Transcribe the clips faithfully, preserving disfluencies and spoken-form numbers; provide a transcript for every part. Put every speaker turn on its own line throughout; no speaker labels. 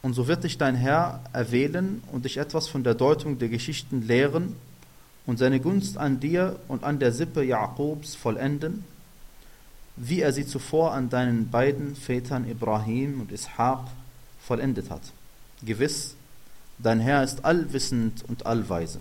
Und so wird dich dein Herr erwählen und dich etwas von der Deutung der Geschichten lehren und seine Gunst an dir und an der Sippe Jakobs vollenden, wie er sie zuvor an deinen beiden Vätern Ibrahim und Ishaq vollendet hat. Gewiss, dein Herr ist allwissend und allweise.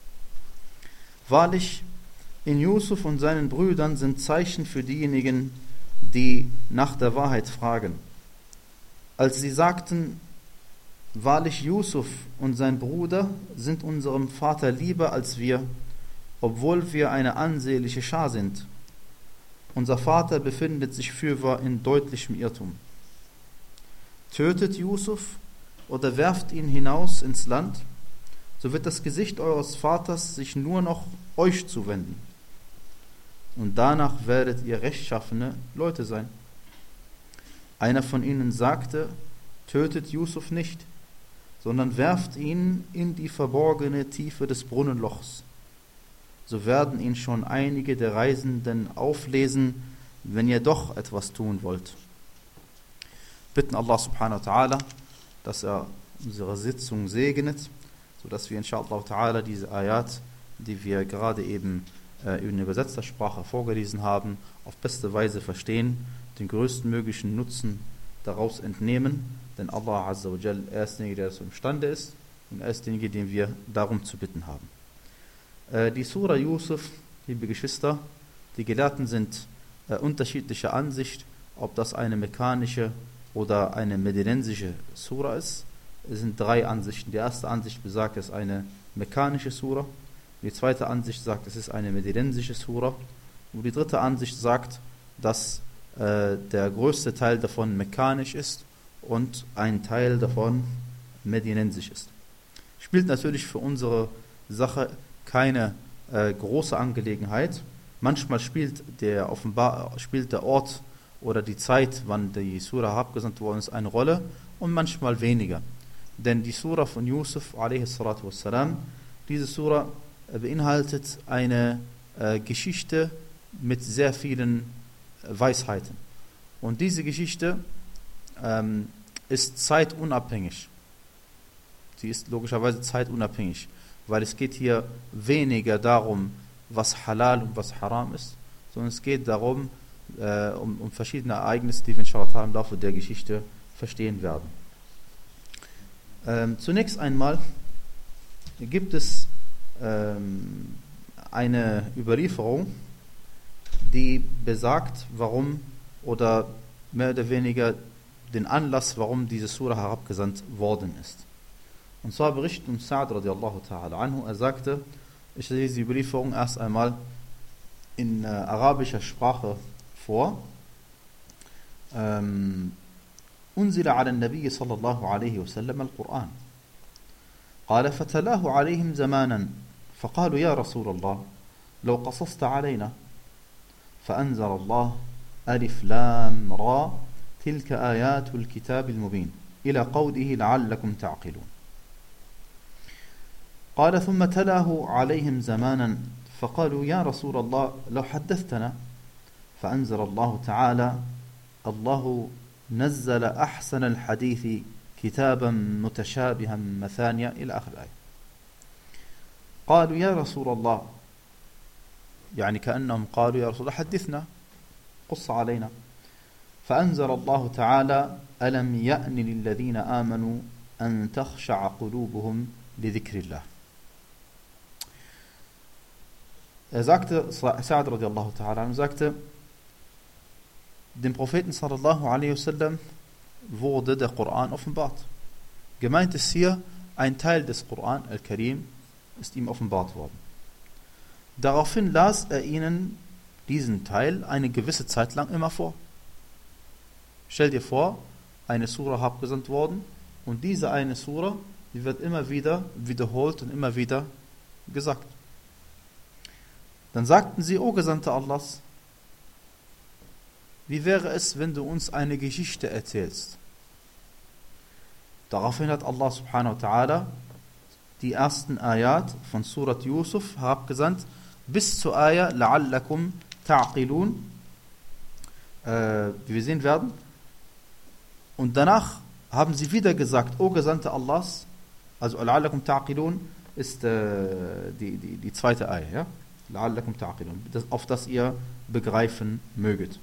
Wahrlich, in Yusuf und seinen Brüdern sind Zeichen für diejenigen, die nach der Wahrheit fragen. Als sie sagten, wahrlich Yusuf und sein Bruder sind unserem Vater lieber als wir, obwohl wir eine ansehnliche Schar sind. Unser Vater befindet sich fürwahr in deutlichem Irrtum. Tötet Yusuf oder werft ihn hinaus ins Land, so wird das Gesicht eures Vaters sich nur noch euch zuwenden. Und danach werdet ihr rechtschaffene Leute sein. Einer von ihnen sagte, tötet Yusuf nicht, sondern werft ihn in die verborgene Tiefe des Brunnenlochs. So werden ihn schon einige der Reisenden auflesen, wenn ihr doch etwas tun wollt. Bitten Allah subhanahu wa ta'ala, dass er unsere Sitzung segnet, sodass wir inshallah ta'ala diese Ayat, die wir gerade eben äh, in übersetzter Sprache vorgelesen haben, auf beste Weise verstehen, den größtmöglichen Nutzen daraus entnehmen, denn Allah Azza wa Jal, er ist derjenige, der dazu imstande ist, und er ist derjenige, den wir darum zu bitten haben. Äh, die Sura Yusuf, liebe Geschwister, die Gelehrten sind äh, unterschiedlicher Ansicht, ob das eine mekkanische oder eine medinensische Sura ist. Es sind drei Ansichten. Die erste Ansicht besagt, es ist eine mekkanische Sura. Die zweite Ansicht sagt, es ist eine medinensische Sura. Und die dritte Ansicht sagt, dass äh, der größte Teil davon mekkanisch ist und ein Teil davon medinensisch ist. Spielt natürlich für unsere Sache keine äh, große Angelegenheit. Manchmal spielt der, offenbar, spielt der Ort oder die Zeit, wann die Sura abgesandt worden ist, eine Rolle und manchmal weniger. Denn die Sura von Yusuf, a.s.w., diese Sura beinhaltet eine äh, Geschichte mit sehr vielen Weisheiten. Und diese Geschichte ähm, ist zeitunabhängig. Sie ist logischerweise zeitunabhängig, weil es geht hier weniger darum, was halal und was haram ist, sondern es geht darum, äh, um, um verschiedene Ereignisse, die wir inshallah im Laufe der Geschichte verstehen werden. Ähm, zunächst einmal gibt es ähm, eine Überlieferung, die besagt, warum oder mehr oder weniger den Anlass, warum diese Sura herabgesandt worden ist. Und zwar berichtet uns Sa'd radiallahu ta'ala anhu, er sagte, ich lese die Überlieferung erst einmal in äh, arabischer Sprache vor. Ähm, أنزل على النبي صلى الله عليه وسلم القرآن قال فتلاه عليهم زمانا فقالوا يا رسول الله لو قصصت علينا فأنزل الله ألف لام را تلك آيات الكتاب المبين إلى قوله لعلكم تعقلون قال ثم تلاه عليهم زمانا فقالوا يا رسول الله لو حدثتنا فأنزل الله تعالى الله نزل أحسن الحديث كتابا متشابها مثانيا إلى آخر الآية. قالوا يا رسول الله، يعني كأنهم قالوا يا رسول الله حدثنا قص علينا. فأنزل الله تعالى ألم يأن للذين آمنوا أن تخشع قلوبهم لذكر الله. Er sagte, Sa'd radiallahu ta'ala, sagte, dem Propheten sallallahu alaihi wasallam wurde der Koran offenbart. Gemeint ist hier, ein Teil des Koran, Al-Karim, ist ihm offenbart worden. Daraufhin las er ihnen diesen Teil eine gewisse Zeit lang immer vor. Stell dir vor, eine Sura abgesandt worden und diese eine Sura, die wird immer wieder wiederholt und immer wieder gesagt. Dann sagten sie, O Gesandter Allahs, wie wäre es, wenn du uns eine Geschichte erzählst? Daraufhin hat Allah subhanahu wa ta'ala die ersten Ayat von Surat Yusuf herabgesandt, bis zur Ayah La'allakum ta'qilun, äh, wie wir sehen werden. Und danach haben sie wieder gesagt, O Gesandte Allahs, also la'allakum ta'qilun ist äh, die, die, die zweite Eier, ja? La'allakum ta'qilun, das, auf das ihr begreifen möget.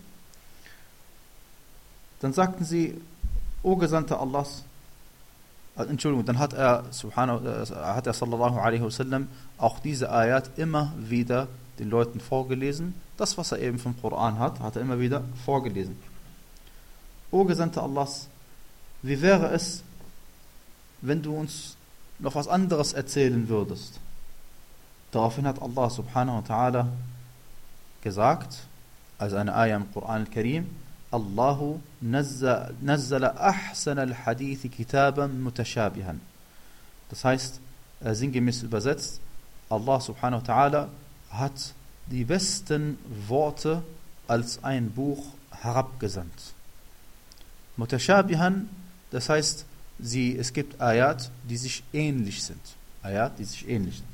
Dann sagten sie, O Gesandte Allahs, also, Entschuldigung, dann hat er, subhanahu, äh, hat er sallallahu alaihi wasallam auch diese Ayat immer wieder den Leuten vorgelesen. Das, was er eben vom Koran hat, hat er immer wieder vorgelesen. O Gesandte Allahs, wie wäre es, wenn du uns noch was anderes erzählen würdest? Daraufhin hat Allah subhanahu wa ta'ala gesagt, also eine Ayah im Koran al-Karim, Allahu nazzala ahsana al-hadithi kitaban mutashabihan. Das heißt, äh, sinngemäß übersetzt, Allah subhanahu wa ta'ala hat die besten Worte als ein Buch herabgesandt. Mutashabihan, das heißt, sie, es gibt Ayat, die sich ähnlich sind. Ayat, die sich ähnlich sind.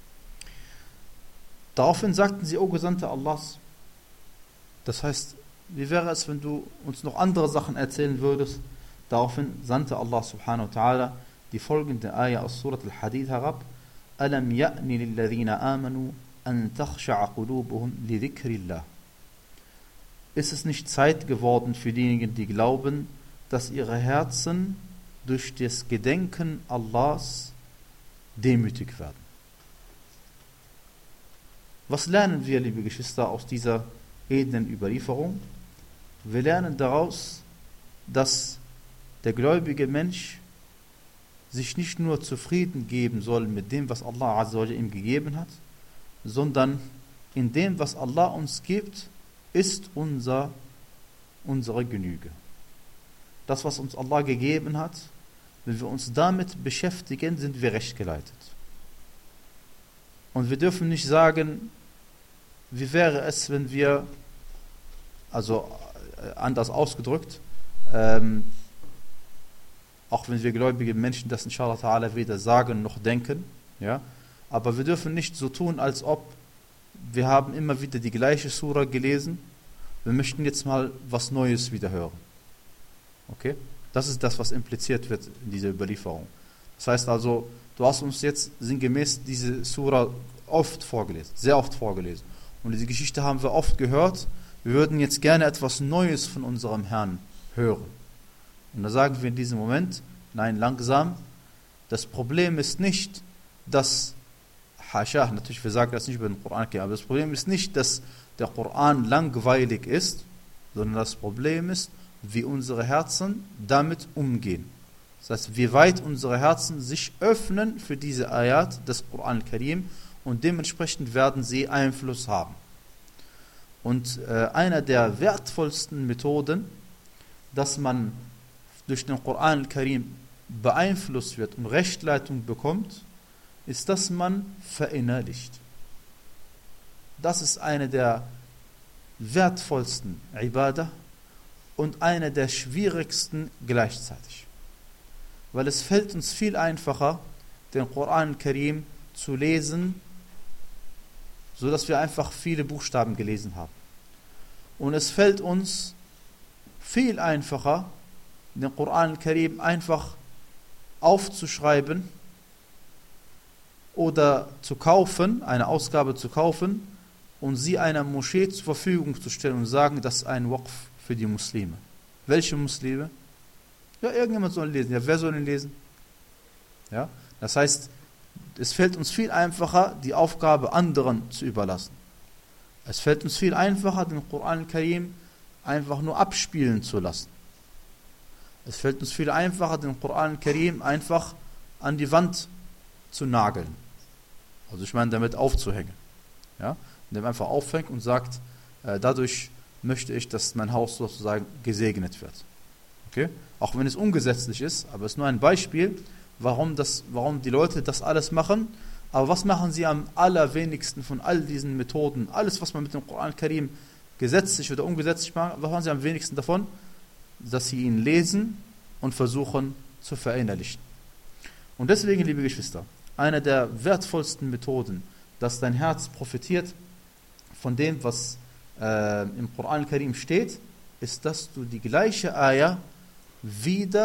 Daraufhin sagten sie, O Gesandte Allahs, das heißt, wie wäre es, wenn du uns noch andere Sachen erzählen würdest? Daraufhin sandte Allah subhanahu wa ta'ala die folgende Ayah aus Surat al-Hadid herab. Alam ya'ni lilladhina amanu an takhsha'a qulubuhum li dhikrillah. Ist es nicht Zeit geworden für diejenigen, die glauben, dass ihre Herzen durch das Gedenken Allahs demütig werden? Was lernen wir, liebe Geschwister, aus dieser edlen Überlieferung? Wir lernen daraus, dass der gläubige Mensch sich nicht nur zufrieden geben soll mit dem, was Allah Azza wa Jalla ihm gegeben hat, sondern in dem, was Allah uns gibt, ist unser, unsere Genüge. Das, was uns Allah gegeben hat, wenn wir uns damit beschäftigen, sind wir rechtgeleitet. Und wir dürfen nicht sagen, wie wäre es, wenn wir, also äh, anders ausgedrückt, ähm, auch wenn wir gläubige Menschen das inshallah ta'ala weder sagen noch denken, ja, aber wir dürfen nicht so tun, als ob wir haben immer wieder die gleiche Sura gelesen, wir möchten jetzt mal was Neues wieder hören. Okay? Das ist das, was impliziert wird in dieser Überlieferung. Das heißt also, du hast uns jetzt sinngemäß diese Sura oft vorgelesen, sehr oft vorgelesen. Und diese Geschichte haben wir oft gehört. Wir würden jetzt gerne etwas Neues von unserem Herrn hören. Und da sagen wir in diesem Moment, nein, langsam, das Problem ist nicht, dass, Hascha, natürlich, wir sagen das nicht über den Koran, aber das Problem ist nicht, dass der Koran langweilig ist, sondern das Problem ist, wie unsere Herzen damit umgehen. Das heißt, wie weit unsere Herzen sich öffnen für diese Ayat des Koran al-Karim und dementsprechend werden sie Einfluss haben. Und äh, einer der wertvollsten Methoden, dass man durch den Koran al-Karim beeinflusst wird und Rechtleitung bekommt, ist, dass man verinnerlicht. Das ist eine der wertvollsten Ibadah und eine der schwierigsten gleichzeitig. Weil es fällt uns viel einfacher, den Koran al-Karim zu lesen, so dass wir einfach viele Buchstaben gelesen haben. Und es fällt uns viel einfacher, den Koran al-Karim einfach aufzuschreiben oder zu kaufen, eine Ausgabe zu kaufen und sie einer Moschee zur Verfügung zu stellen und sagen, das ist ein Waqf für die Muslime. Welche Muslime? Ja, irgendjemand soll lesen. Ja, wer soll ihn lesen? Ja, das heißt, es fällt uns viel einfacher, die Aufgabe anderen zu überlassen. Es fällt uns viel einfacher, den Koran al-Karim einfach nur abspielen zu lassen. Es fällt uns viel einfacher, den Koran al-Karim einfach an die Wand zu nageln. Also ich meine, damit aufzuhängen. Ja? Indem man einfach aufhängt und sagt, äh, dadurch möchte ich, dass mein Haus sozusagen gesegnet wird. Okay? Auch wenn es ungesetzlich ist, aber es ist nur ein Beispiel, warum, das, warum die Leute das alles machen. Aber was machen sie am allerwenigsten von all diesen Methoden? Alles, was man mit dem Koran al-Karim gesetzlich oder ungesetzlich macht, was machen sie am wenigsten davon? Dass sie ihn lesen und versuchen zu verinnerlichen. Und deswegen, liebe Geschwister, eine der wertvollsten Methoden, dass dein Herz profitiert von dem, was äh, im Koran al-Karim steht, ist, dass du die gleiche Ayah wieder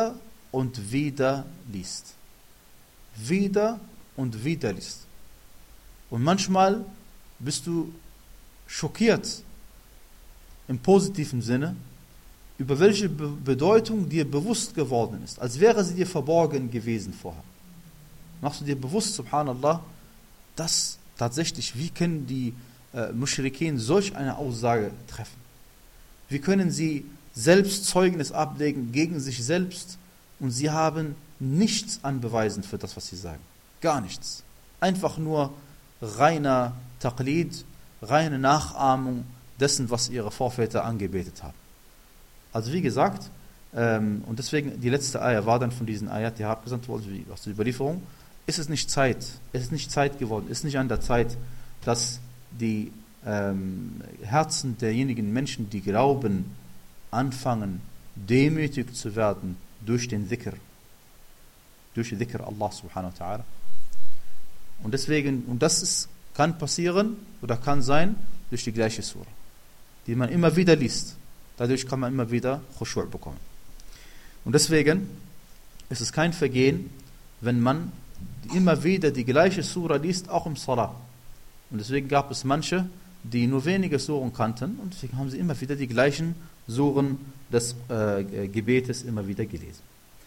und wieder liest. Wieder und wieder liest. Und manchmal bist du schockiert im positiven Sinne, über welche Be- Bedeutung dir bewusst geworden ist, als wäre sie dir verborgen gewesen vorher. Machst du dir bewusst, subhanallah, dass tatsächlich, wie können die äh, Mushrikeen solch eine Aussage treffen? Wie können sie selbst Zeugnis ablegen gegen sich selbst und sie haben nichts an Beweisen für das, was sie sagen. Gar nichts. Einfach nur reiner Taqlid, reine Nachahmung dessen, was ihre Vorväter angebetet haben. Also wie gesagt, ähm, und deswegen die letzte Ayah war dann von diesen Ayat, die herabgesandt wurde, aus der Überlieferung, ist es nicht Zeit, ist es nicht Zeit geworden, ist nicht an der Zeit, dass die ähm, Herzen derjenigen Menschen, die glauben, anfangen, demütig zu werden durch den Dhikr, durch den Dhikr Allah subhanahu wa ta'ala. Und deswegen, und das ist, kann passieren oder kann sein durch die gleiche Surah, die man immer wieder liest. Dadurch kann man immer wieder Khushu' bekommen. Und deswegen ist es kein Vergehen, wenn man immer wieder die gleiche Surah liest, auch im Salah. Und deswegen gab es manche, die nur wenige Suren kannten und deswegen haben sie immer wieder die gleichen Suren des äh, Gebetes immer wieder gelesen.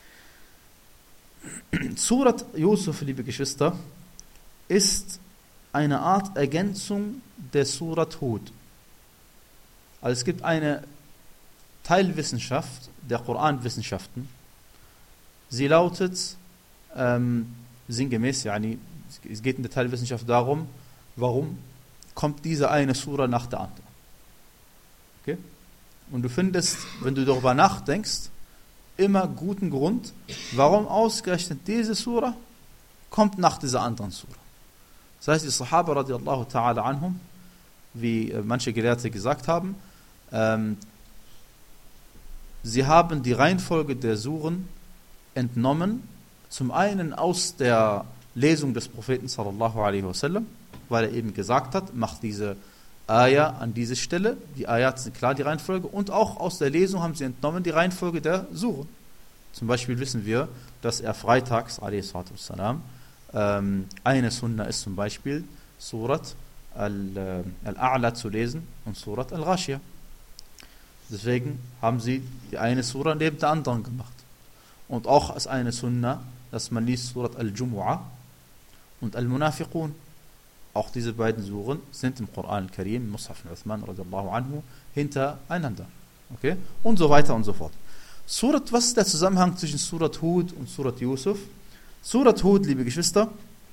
Surat Yusuf, liebe Geschwister, ist eine Art Ergänzung der Surat Hud. Also es gibt eine Teilwissenschaft der Koranwissenschaften. Sie lautet ähm, sinngemäß, yani, es geht in der Teilwissenschaft darum, warum kommt diese eine Sura nach der anderen. Okay? Und du findest, wenn du darüber nachdenkst, immer guten Grund, warum ausgerechnet diese Sura kommt nach dieser anderen Sura. Das heißt, die Sahaba radiallahu ta'ala anhum, wie manche Gelehrte gesagt haben, ähm, sie haben die Reihenfolge der Suren entnommen, zum einen aus der Lesung des Propheten sallallahu alaihi wasallam, weil er eben gesagt hat, macht diese Ayah an diese Stelle, die Ayat sind klar, die Reihenfolge, und auch aus der Lesung haben sie entnommen die Reihenfolge der Suren. Zum Beispiel wissen wir, dass er freitags, alaihi salatu wassalam, ähm, eine Sunna ist zum Beispiel Surat Al-A'la zu lesen und Surat Al-Ghashiyah. Deswegen haben sie die eine Surah neben der anderen gemacht. Und auch als eine Sunna, dass man liest Surat Al-Jumu'ah und Al-Munafiqun. Auch diese beiden Suren sind im Koran al-Karim, Mus'haf Uthman radiallahu anhu, hintereinander. Okay? Und so weiter und so fort. Surat, was ist der Zusammenhang zwischen Surat Hud und Surat Yusuf? Surat Hud, liebe Geschwister,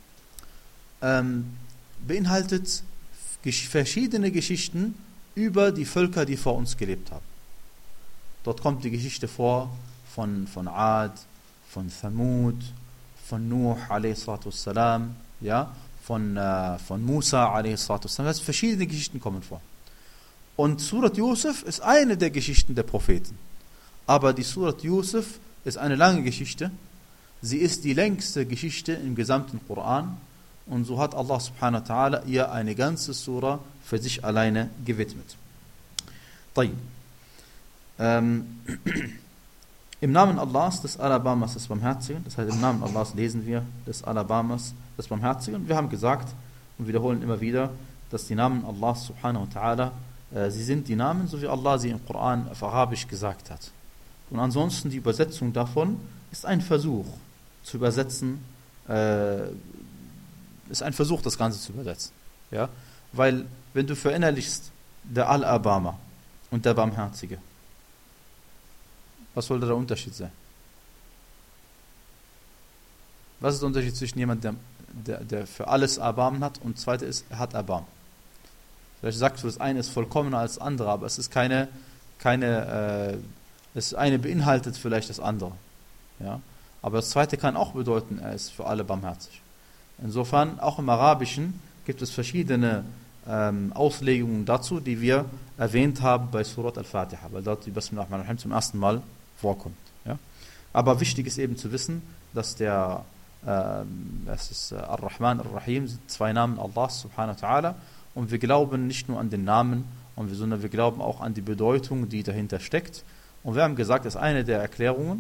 ähm, beinhaltet gesch- verschiedene Geschichten über die Völker, die vor uns gelebt haben. Dort kommt die Geschichte vor von, von Ad, von Thamud, von Nuh a.s. ja, von, äh, von Musa a.s. Das heißt, verschiedene Geschichten kommen vor. Und Surat Yusuf ist eine der Geschichten der Propheten. Aber die Surat Yusuf ist eine lange Geschichte. Sie ist die längste Geschichte im gesamten Koran. Und so hat Allah subhanahu wa ta'ala ihr eine ganze Surah für sich alleine gewidmet. طيب. Ähm, Im Namen Allahs, des Alabamas, des Barmherzigen, das heißt im Namen Allahs lesen wir des Alabamas, des Barmherzigen. Wir haben gesagt und wiederholen immer wieder, dass die Namen Allahs subhanahu wa ta'ala, äh, sie sind die Namen, so wie Allah sie im Koran auf Arabisch gesagt hat. Und ansonsten die Übersetzung davon ist ein Versuch zu übersetzen, äh, ist ein Versuch, das Ganze zu übersetzen. Ja? Weil, wenn du verinnerlichst, der Al-Abama und der Barmherzige, was soll der Unterschied sein? Was ist der Unterschied zwischen jemandem, der, der, der für alles Erbarmen hat und zweite ist, er hat Erbarmen? Vielleicht sagst du, das eine ist vollkommener als das andere, aber es ist keine, keine äh, das eine beinhaltet vielleicht das andere. Ja? Aber das zweite kann auch bedeuten, er ist für alle barmherzig. Insofern, auch im Arabischen gibt es verschiedene ähm, Auslegungen dazu, die wir erwähnt haben bei Surat Al-Fatiha, weil dort die Bismillah ar-Rahman ar-Rahim zum ersten Mal vorkommt. Ja? Aber wichtig ist eben zu wissen, dass der ähm, das ist äh, Ar-Rahman ar-Rahim sind zwei Namen Allahs subhanahu wa ta'ala und wir glauben nicht nur an den Namen, und wir, sondern wir glauben auch an die Bedeutung, die dahinter steckt. Und wir haben gesagt, dass eine der Erklärungen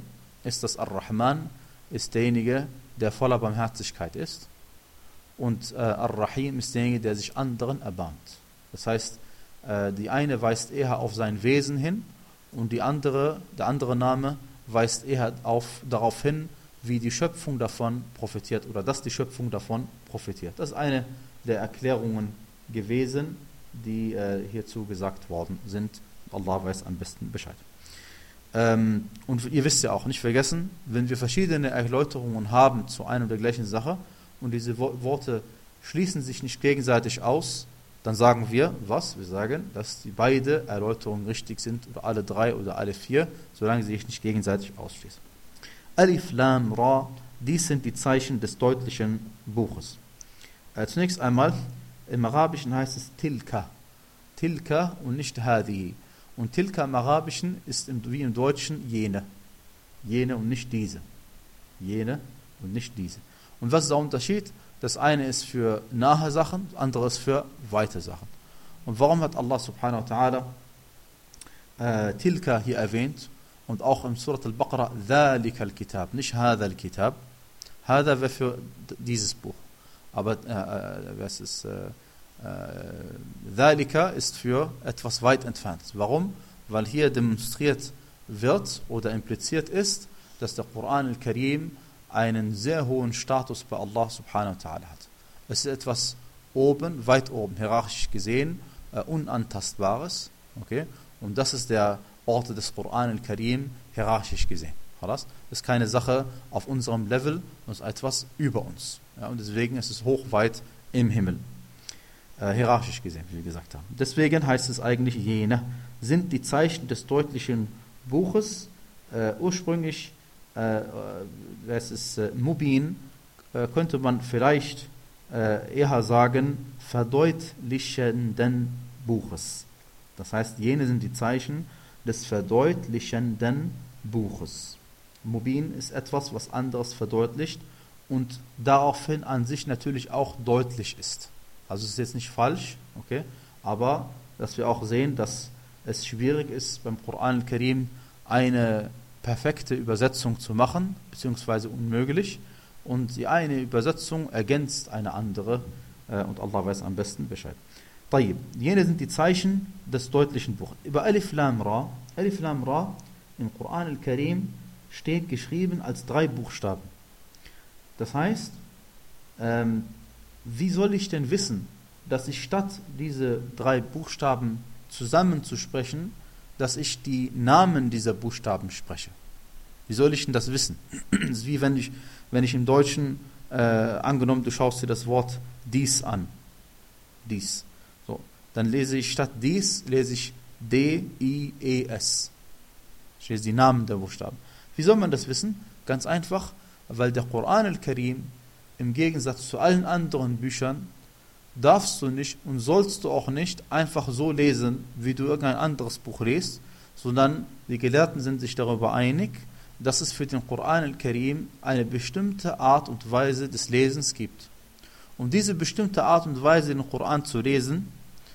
ist, dass Ar-Rahman ist derjenige, der voller Barmherzigkeit ist. Und äh, Ar-Rahim ist derjenige, der sich anderen erbarmt. Das heißt, äh, die eine weist eher auf sein Wesen hin und die andere, der andere Name weist eher auf, darauf hin, wie die Schöpfung davon profitiert oder dass die Schöpfung davon profitiert. Das ist eine der Erklärungen gewesen, die äh, hierzu gesagt worden sind. Allah weiß am besten Bescheid. Ähm, und ihr wisst ja auch, nicht vergessen, wenn wir verschiedene Erläuterungen haben zu einer und der gleichen Sache und diese Wo- Worte schließen sich nicht gegenseitig aus, dann sagen wir, was? Wir sagen, dass die beide Erläuterungen richtig sind oder alle drei oder alle vier, solange sie sich nicht gegenseitig ausschließen. Alif, Lam, Ra, dies sind die Zeichen des deutlichen Buches. Äh, zunächst einmal, im Arabischen heißt es Tilka. Tilka und nicht Hadihi. Und Tilka im Arabischen ist im, wie im Deutschen jene. Jene und nicht diese. Jene und nicht diese. Und was ist der Unterschied? Das eine ist für nahe Sachen, das andere ist für weite Sachen. Und warum hat Allah subhanahu wa ta'ala äh, Tilka hier erwähnt? Und auch im Surat al-Baqarah, ذَلِكَ الْكِتَاب, nicht هذا الكتاب. هذا wäre für dieses Buch. Aber äh, was ist, äh, ذَلِكَ ist für etwas weit entfernt. Warum? Weil hier demonstriert wird oder impliziert ist, dass der Koran al-Karim einen sehr hohen Status bei Allah subhanahu wa ta'ala hat. Es ist etwas oben, weit oben, hierarchisch gesehen, äh, unantastbares. Okay? Und das ist der Ort des Koran al-Karim, hierarchisch gesehen. Das ist keine Sache auf unserem Level, das ist etwas über uns. Ja, und deswegen ist es hochweit im Himmel. Äh, hierarchisch gesehen, wie wir gesagt haben. Deswegen heißt es eigentlich, jene sind die Zeichen des deutlichen Buches. Äh, ursprünglich äh, es ist äh, Mubin, äh, könnte man vielleicht äh, eher sagen, verdeutlichenden Buches. Das heißt, jene sind die Zeichen des verdeutlichenden Buches. Mubin ist etwas, was anderes verdeutlicht und daraufhin an sich natürlich auch deutlich ist. Also es ist jetzt nicht falsch, okay, aber dass wir auch sehen, dass es schwierig ist, beim Koran al-Karim eine perfekte Übersetzung zu machen, beziehungsweise unmöglich. Und die eine Übersetzung ergänzt eine andere äh, und Allah weiß am besten Bescheid. طيب, jene sind die Zeichen des deutlichen Buches. Über Alif Lam Ra, Alif Lam Ra im Koran al-Karim steht geschrieben als drei Buchstaben. Das heißt, ähm, wie soll ich denn wissen, dass ich statt diese drei Buchstaben zusammenzusprechen, dass ich die Namen dieser Buchstaben spreche? Wie soll ich denn das wissen? Das ist wie wenn ich, wenn ich im Deutschen, äh, angenommen, du schaust dir das Wort dies an. Dies. So, dann lese ich statt dies, lese ich D I E S. Ich lese die Namen der Buchstaben. Wie soll man das wissen? Ganz einfach, weil der Koran al-Karim im Gegensatz zu allen anderen Büchern darfst du nicht und sollst du auch nicht einfach so lesen, wie du irgendein anderes Buch liest, sondern die Gelehrten sind sich darüber einig, dass es für den Koran al-Karim eine bestimmte Art und Weise des Lesens gibt. Und diese bestimmte Art und Weise, den Koran zu lesen,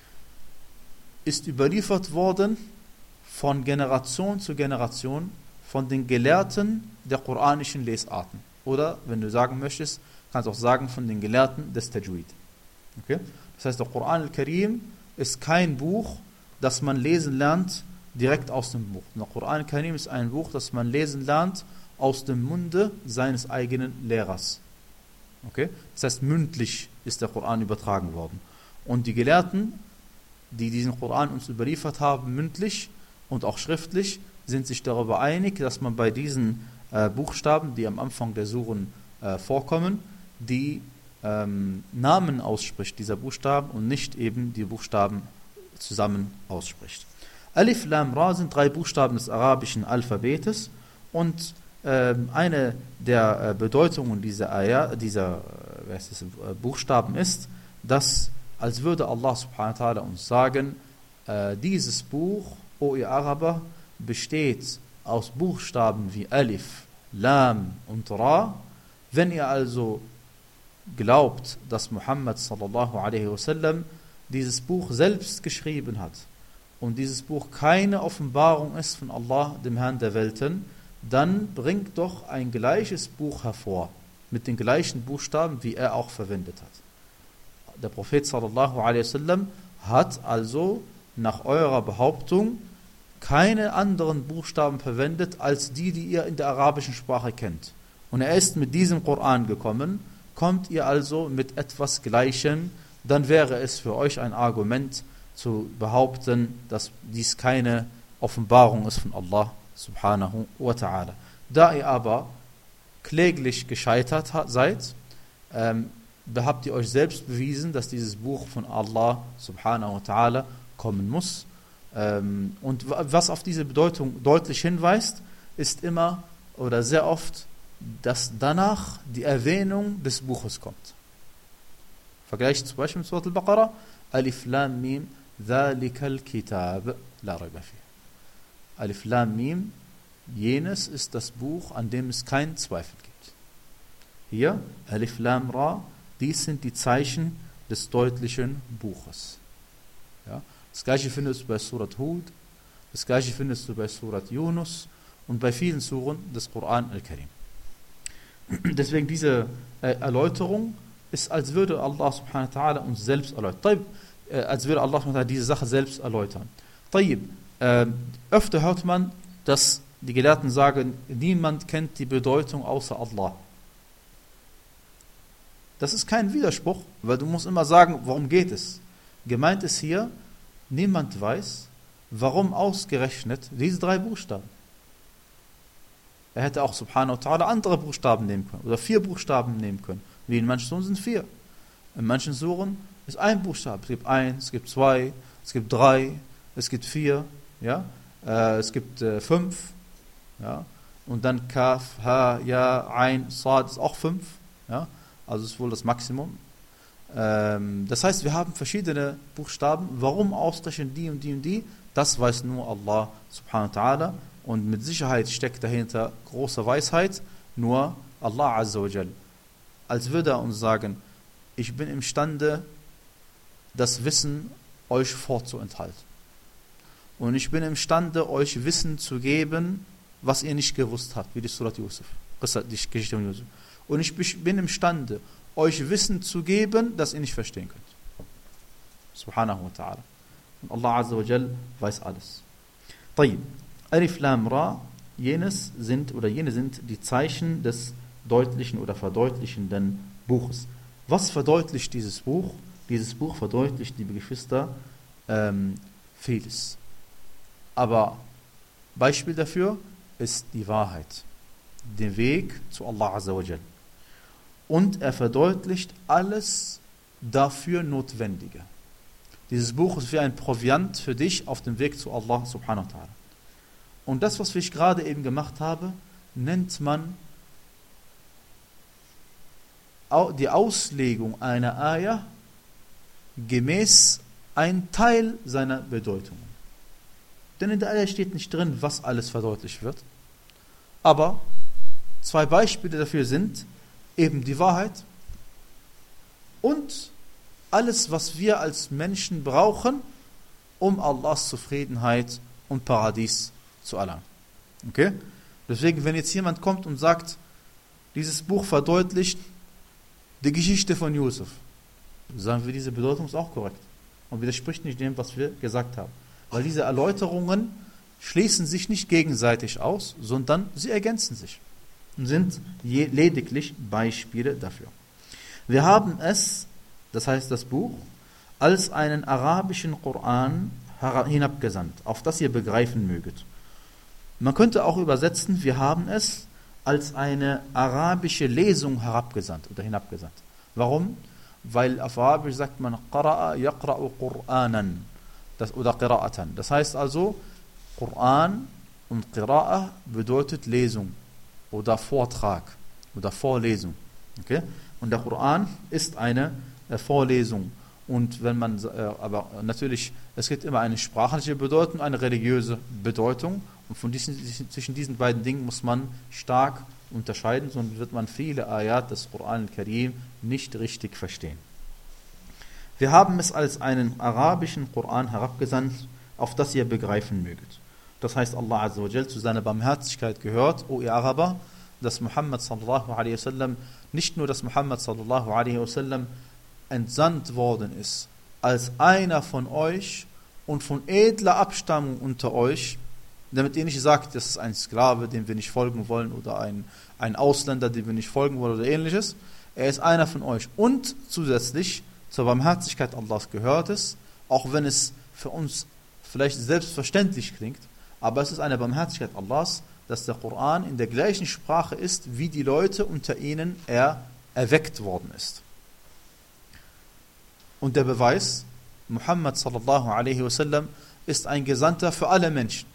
ist überliefert worden von Generation zu Generation von den Gelehrten der koranischen Lesarten. Oder, wenn du sagen möchtest, kannst du auch sagen von den Gelehrten des Tajwid. Okay? Das heißt, der Koran al-Karim ist kein Buch, das man lesen lernt direkt aus dem Buch. Der Koran al-Karim ist ein Buch, das man lesen lernt aus dem Munde seines eigenen Lehrers. Okay? Das heißt, mündlich ist der Koran übertragen worden. Und die Gelehrten, die diesen Koran uns überliefert haben, mündlich und auch schriftlich, sind sich darüber einig, dass man bei diesen äh, Buchstaben, die am Anfang der Suren äh, vorkommen, die ähm, Namen ausspricht, dieser Buchstaben, und nicht eben die Buchstaben zusammen ausspricht. Alif, Lam, Ra sind drei Buchstaben des arabischen Alphabetes und äh, eine der äh, Bedeutungen dieser, Ayah, dieser äh, was ist, äh, Buchstaben ist, dass, als würde Allah subhanahu wa ta'ala uns sagen, äh, dieses Buch, o ihr Araber, besteht aus Buchstaben wie Alif, Lam und Ra. Wenn ihr also glaubt, dass Muhammad sallallahu alaihi wasallam dieses Buch selbst geschrieben hat und dieses Buch keine Offenbarung ist von Allah, dem Herrn der Welten, dann bringt doch ein gleiches Buch hervor, mit den gleichen Buchstaben, wie er auch verwendet hat. Der Prophet sallallahu alaihi wasallam hat also nach eurer Behauptung keine anderen Buchstaben verwendet, als die, die ihr in der arabischen Sprache kennt. Und er ist mit diesem Koran gekommen. Kommt ihr also mit etwas Gleichem, dann wäre es für euch ein Argument zu behaupten, dass dies keine Offenbarung ist von Allah subhanahu wa ta'ala. Da ihr aber kläglich gescheitert seid, ähm, habt ihr euch selbst bewiesen, dass dieses Buch von Allah subhanahu wa ta'ala kommen muss. Ähm, und was auf diese Bedeutung deutlich hinweist, ist immer oder sehr oft, dass danach die Erwähnung des Buches kommt. Vergleicht zum Beispiel mit Surat al-Baqarah, Alif Lam Mim, Dhalikal Kitab, La Rayba Fih. Alif Lam Mim, jenes ist das Buch, an dem es keinen Zweifel gibt. Hier, Alif Lam Ra, dies sind die Zeichen des deutlichen Buches. Ja? Das gleiche findest du bei Surat Hud, das gleiche findest du bei Surat Yunus und bei vielen Suren des Quran al-Karim. Deswegen diese äh, Erläuterung ist, als würde Allah subhanahu wa ta'ala uns selbst erläutern. Äh, als würde Allah subhanahu wa ta'ala diese Sache selbst erläutern. Äh, öfter hört man, dass die Gelehrten sagen, niemand kennt die Bedeutung außer Allah. Das ist kein Widerspruch, weil du musst immer sagen, worum geht es. Gemeint ist hier, niemand weiß, warum ausgerechnet diese drei Buchstaben. Er hätte auch subhanahu wa ta'ala andere Buchstaben nehmen können oder vier Buchstaben nehmen können. Wie in manchen Suren sind es vier. In manchen Suren ist ein Buchstabe. Es gibt eins, es gibt zwei, es gibt drei, es gibt vier, ja? Äh, es gibt äh, fünf. Ja? Und dann Kaf, Ha, Ja, Ein, Sad ist auch fünf. Ja? Also ist wohl das Maximum. Ähm, das heißt, wir haben verschiedene Buchstaben. Warum ausgerechnet die und die und die? Das weiß nur Allah subhanahu wa ta'ala. Und mit Sicherheit steckt dahinter große Weisheit, nur Allah azza wa jal. Als würde er uns sagen, ich bin imstande, das Wissen euch vorzuenthalten. Und ich bin imstande, euch Wissen zu geben, was ihr nicht gewusst habt, wie die Surat Yusuf, die Geschichte von Yusuf. Und ich bin imstande, euch Wissen zu geben, das ihr nicht verstehen könnt. Subhanahu wa ta'ala. Und Allah azza wa jal weiß alles. طيب. Alif Lam Ra, jenes sind oder jene sind die Zeichen des deutlichen oder verdeutlichenden Buches. Was verdeutlicht dieses Buch? Dieses Buch verdeutlicht, liebe Geschwister, ähm, vieles. Aber Beispiel dafür ist die Wahrheit, der Weg zu Allah Azza wa Jal. Und er verdeutlicht alles dafür Notwendige. Dieses Buch ist wie ein Proviant für dich auf dem Weg zu Allah subhanahu wa ta'ala. Und das, was ich gerade eben gemacht habe, nennt man die Auslegung einer Ayah gemäß ein Teil seiner Bedeutung. Denn in der Ayah steht nicht drin, was alles verdeutlicht wird. Aber zwei Beispiele dafür sind eben die Wahrheit und alles, was wir als Menschen brauchen, um Allahs Zufriedenheit und Paradies zu erlangen. Okay? Deswegen, wenn jetzt jemand kommt und sagt, dieses Buch verdeutlicht die Geschichte von Yusuf, sagen wir, diese Bedeutung ist auch korrekt und widerspricht nicht dem, was wir gesagt haben. Weil diese Erläuterungen schließen sich nicht gegenseitig aus, sondern sie ergänzen sich und sind lediglich Beispiele dafür. Wir haben es, das heißt das Buch, als einen arabischen Koran hinabgesandt, auf das ihr begreifen möget. Man könnte auch übersetzen, wir haben es als eine arabische Lesung herabgesandt oder hinabgesandt. Warum? Weil auf Arabisch sagt man Qara'a yaqra'u Qur'anan das, oder Qira'atan. Das heißt also, Qur'an und Qira'a bedeutet Lesung oder Vortrag oder Vorlesung. Okay? Und der Qur'an ist eine äh, Vorlesung. Und wenn man, äh, aber natürlich, es gibt immer eine sprachliche Bedeutung, eine religiöse Bedeutung. Und von diesen, zwischen diesen beiden Dingen muss man stark unterscheiden, sonst wird man viele Ayat des Quran al-Karim nicht richtig verstehen. Wir haben es als einen arabischen Koran herabgesandt, auf das ihr begreifen möget. Das heißt, Allah Azza wa Jal zu seiner Barmherzigkeit gehört, o ihr Araber, dass Muhammad sallallahu alaihi wasallam, nicht nur, dass Muhammad sallallahu alaihi wasallam entsandt worden ist, als einer von euch und von edler Abstammung unter euch, damit ihr nicht sagt, das ist ein Sklave, dem wir nicht folgen wollen, oder ein, ein Ausländer, dem wir nicht folgen wollen, oder ähnliches. Er ist einer von euch. Und zusätzlich zur Barmherzigkeit Allahs gehört es, auch wenn es für uns vielleicht selbstverständlich klingt, aber es ist eine Barmherzigkeit Allahs, dass der Koran in der gleichen Sprache ist, wie die Leute, unter ihnen er erweckt worden ist. Und der Beweis, Muhammad sallallahu alaihi wasallam ist ein Gesandter für alle Menschen.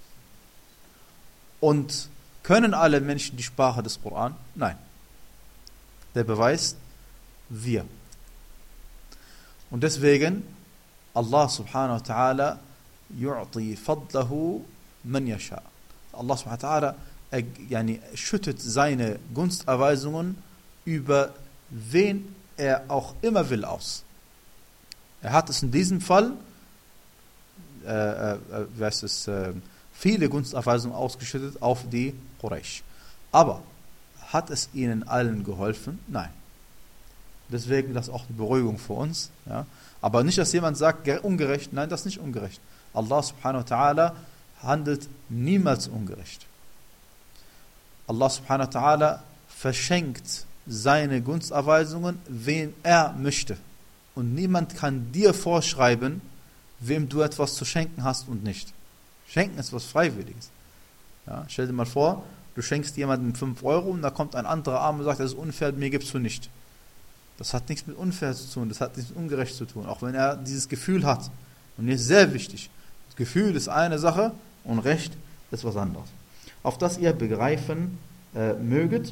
Und können alle Menschen die Sprache des Koran? Nein. Der Beweis, wir. Und deswegen, Allah subhanahu wa ta'ala yu'ti fadlahu man yasha. Allah subhanahu wa ta'ala er, yani, schüttet seine Gunsterweisungen über wen er auch immer will aus. Er hat es in diesem Fall äh, äh, was ist, äh, viele Gunsterweisungen ausgeschüttet auf die Quraysh. Aber hat es ihnen allen geholfen? Nein. Deswegen das ist auch eine Beruhigung für uns. Ja? Aber nicht, dass jemand sagt, ungerecht. Nein, das ist nicht ungerecht. Allah subhanahu wa ta'ala handelt niemals ungerecht. Allah subhanahu wa ta'ala verschenkt seine Gunsterweisungen, wen er möchte. Und niemand kann dir vorschreiben, wem du etwas zu schenken hast und nicht. Schenken ist was Freiwilliges. Ja, stell dir mal vor, du schenkst jemandem fünf Euro und da kommt ein anderer Arm und sagt, das ist unfair, mir gibst du nicht. Das hat nichts mit unfair zu tun, das hat nichts mit ungerecht zu tun, auch wenn er dieses Gefühl hat. Und mir ist sehr wichtig, das Gefühl ist eine Sache und Recht ist was anderes. Auf das ihr begreifen äh, möget,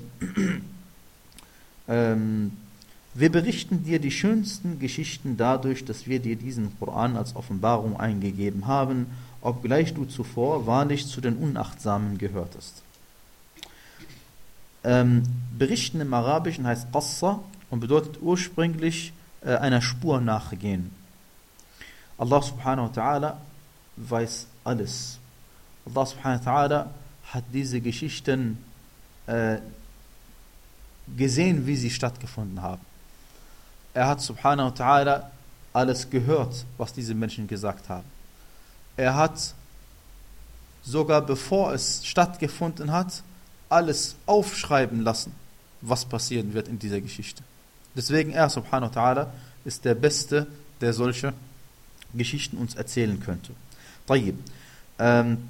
ähm, wir berichten dir die schönsten Geschichten dadurch, dass wir dir diesen Koran als Offenbarung eingegeben haben, obgleich du zuvor wahrlich zu den Unachtsamen gehörtest. Ähm, berichten im Arabischen heißt Qassa und bedeutet ursprünglich äh, einer Spur nachgehen. Allah subhanahu wa ta'ala weiß alles. Allah subhanahu wa ta'ala hat diese Geschichten äh, gesehen, wie sie stattgefunden haben. Er hat subhanahu wa ta'ala alles gehört, was diese Menschen gesagt haben. Er hat sogar bevor es stattgefunden hat, alles aufschreiben lassen, was passieren wird in dieser Geschichte. Deswegen er subhanahu wa ta'ala ist der Beste, der solche Geschichten uns erzählen könnte. طيب. Ähm,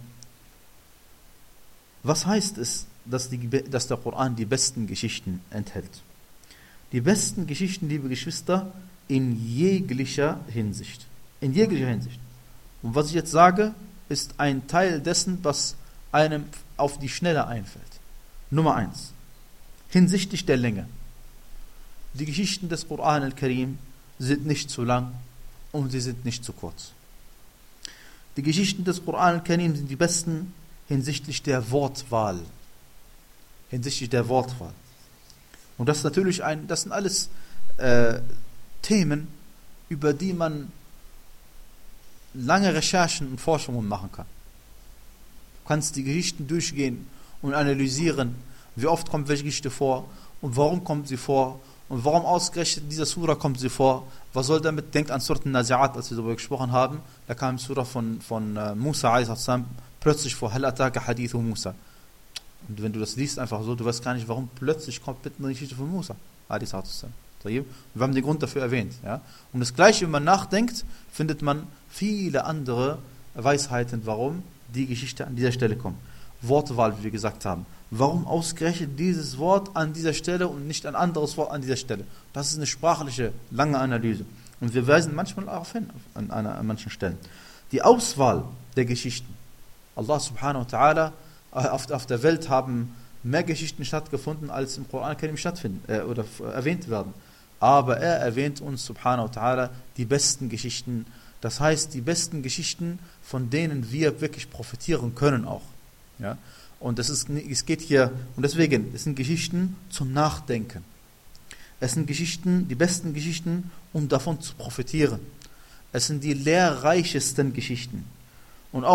was heißt es, dass, die, dass der Koran die besten Geschichten enthält? Die besten Geschichten, liebe Geschwister, in jeglicher Hinsicht. In jeglicher Hinsicht. Und was ich jetzt sage, ist ein Teil dessen, was einem auf die Schnelle einfällt. Nummer eins. Hinsichtlich der Länge. Die Geschichten des Koran al-Karim sind nicht zu lang und sie sind nicht zu kurz. Die Geschichten des Koran al-Karim sind die besten hinsichtlich der Wortwahl. Hinsichtlich der Wortwahl. Und das ist natürlich ein, das sind alles äh, Themen, über die man lange Recherchen und Forschungen machen kann. Du kannst die Geschichten durchgehen und analysieren, wie oft kommt welche Geschichte vor und warum kommt sie vor und warum ausgerechnet in dieser Sura kommt sie vor. Was soll damit? Denkt an Surat al-Nazi'at, als wir darüber gesprochen haben. Da kam die Sura von, von uh, Musa alaihi salam plötzlich vor. Hal ataka hadithu Musa. Und wenn du das liest einfach so, du weißt gar nicht, warum plötzlich kommt bitte eine Geschichte von Musa alaihi salam. Wir haben den Grund dafür erwähnt. Ja? Und das Gleiche, wenn man nachdenkt, findet man viele andere Weisheiten, warum die Geschichte an dieser Stelle kommt. Wortwahl, wie wir gesagt haben. Warum ausgerechnet dieses Wort an dieser Stelle und nicht ein anderes Wort an dieser Stelle? Das ist eine sprachliche, lange Analyse. Und wir weisen manchmal darauf hin, an, an, an manchen Stellen. Die Auswahl der Geschichten. Allah subhanahu wa ta'ala, auf, auf der Welt haben mehr Geschichten stattgefunden, als im Koran Karim stattfinden äh, oder äh, erwähnt werden. Aber er erwähnt uns, subhanahu wa ta'ala, die besten Geschichten. Das heißt, die besten Geschichten, von denen wir wirklich profitieren können auch. Ja? Und das ist, es geht hier, und deswegen, es sind Geschichten zum Nachdenken. Es sind Geschichten, die besten Geschichten, um davon zu profitieren. Es sind die lehrreichesten Geschichten. Und auch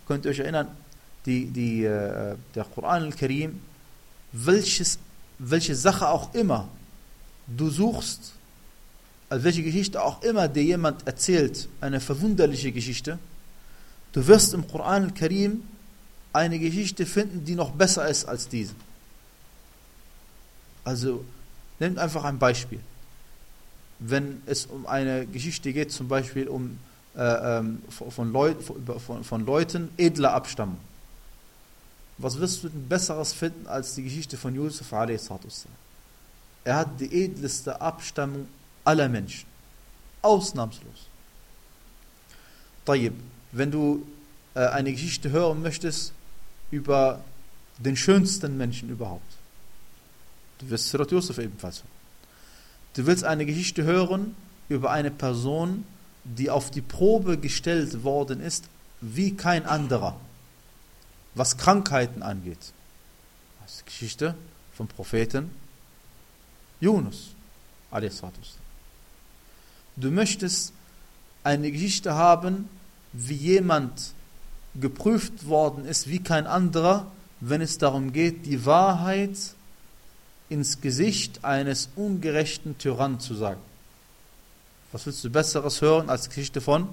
könnt ihr euch erinnern, die, die, äh, der Koran al-Karim, welches, welche Sache auch immer du suchst, also welche Geschichte auch immer dir jemand erzählt, eine verwunderliche Geschichte, du wirst im Koran al-Karim eine Geschichte finden, die noch besser ist als diese. Also, nehmt einfach ein Beispiel. Wenn es um eine Geschichte geht, zum Beispiel um äh, ähm, von, Leut, von, von Leuten edler Abstammung. Was wirst du denn Besseres finden als die Geschichte von Yusuf a s. Er hat die edelste Abstammung aller Menschen. Ausnahmslos. Tayyib, wenn du äh, eine Geschichte hören möchtest über den schönsten Menschen überhaupt, du wirst Surat Yusuf ebenfalls hören. Du willst eine Geschichte hören über eine Person, die auf die Probe gestellt worden ist, wie kein anderer, was Krankheiten angeht. Das ist die Geschichte vom Propheten Yunus a s. Du möchtest eine Geschichte haben, wie jemand geprüft worden ist, wie kein anderer, wenn es darum geht, die Wahrheit ins Gesicht eines ungerechten Tyrannen zu sagen. Was willst du Besseres hören als die Geschichte von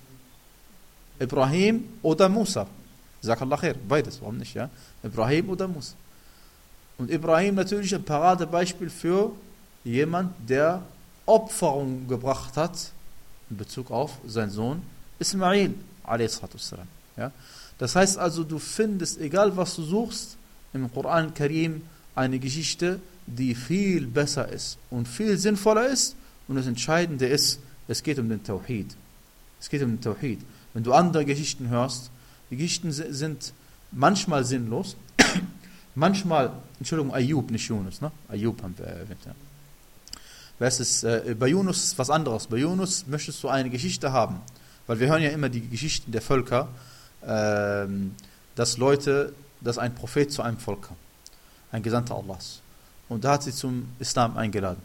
Ibrahim oder Musa? Sag Allah khair, beides, warum nicht? Ja? Ibrahim oder Musa. Und Ibrahim natürlich ein Paradebeispiel für jemand, der Opferung gebracht hat in Bezug auf seinen Sohn Ismail a s. Ja? Das heißt also, du findest, egal was du suchst, im Koran al-Karim eine Geschichte, die viel besser ist und viel sinnvoller ist, und das Entscheidende ist, es geht um den Tawhid. Es geht um den Tawhid. Wenn du andere Geschichten hörst, die Geschichten sind manchmal sinnlos, manchmal, Entschuldigung, Ayub, nicht Yunus, ne? Ayub haben wir erwähnt. Ja. Weißt es, äh, bei Yunus ist was anderes. Bei Yunus möchtest du eine Geschichte haben, weil wir hören ja immer die Geschichten der Völker, äh, dass Leute, dass ein Prophet zu einem Volk kam, ein Gesandter Allahs. Und da hat sie zum Islam eingeladen.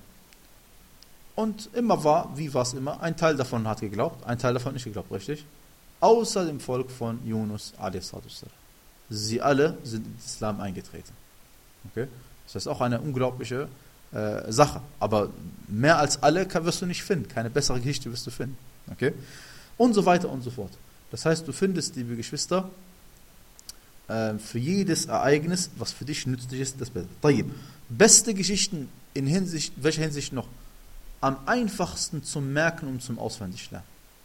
Und immer war, wie war es immer, ein Teil davon hat geglaubt, ein Teil davon nicht geglaubt, richtig? Außer dem Volk von Yunus a s. Sie alle sind in den Islam eingetreten. Okay? Das ist auch eine unglaubliche äh, Sache. Aber mehr als alle kann, wirst du nicht finden. Keine bessere Geschichte wirst du finden. Okay? Und so weiter und so fort. Das heißt, du findest, liebe Geschwister, äh, für jedes Ereignis, was für dich nützlich ist, das Beste. Tayyib. Beste Geschichten in Hinsicht, welcher Hinsicht noch? Am einfachsten zum Merken und zum Auswendiglernen.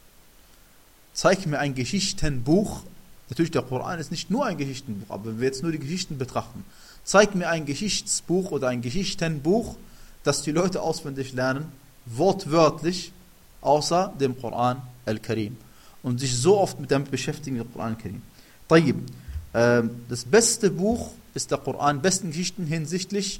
Zeig mir ein Geschichtenbuch. Natürlich, der Koran ist nicht nur ein Geschichtenbuch, aber wenn wir jetzt nur die Geschichten betrachten, zeig mir ein Geschichtsbuch oder ein Geschichtenbuch, das die Leute auswendig lernen, wortwörtlich, außer dem Koran al-Karim. Und sich so oft mit damit beschäftigen, der Koran al-Karim. Tayyib. Das beste Buch ist der Koran, besten Geschichten hinsichtlich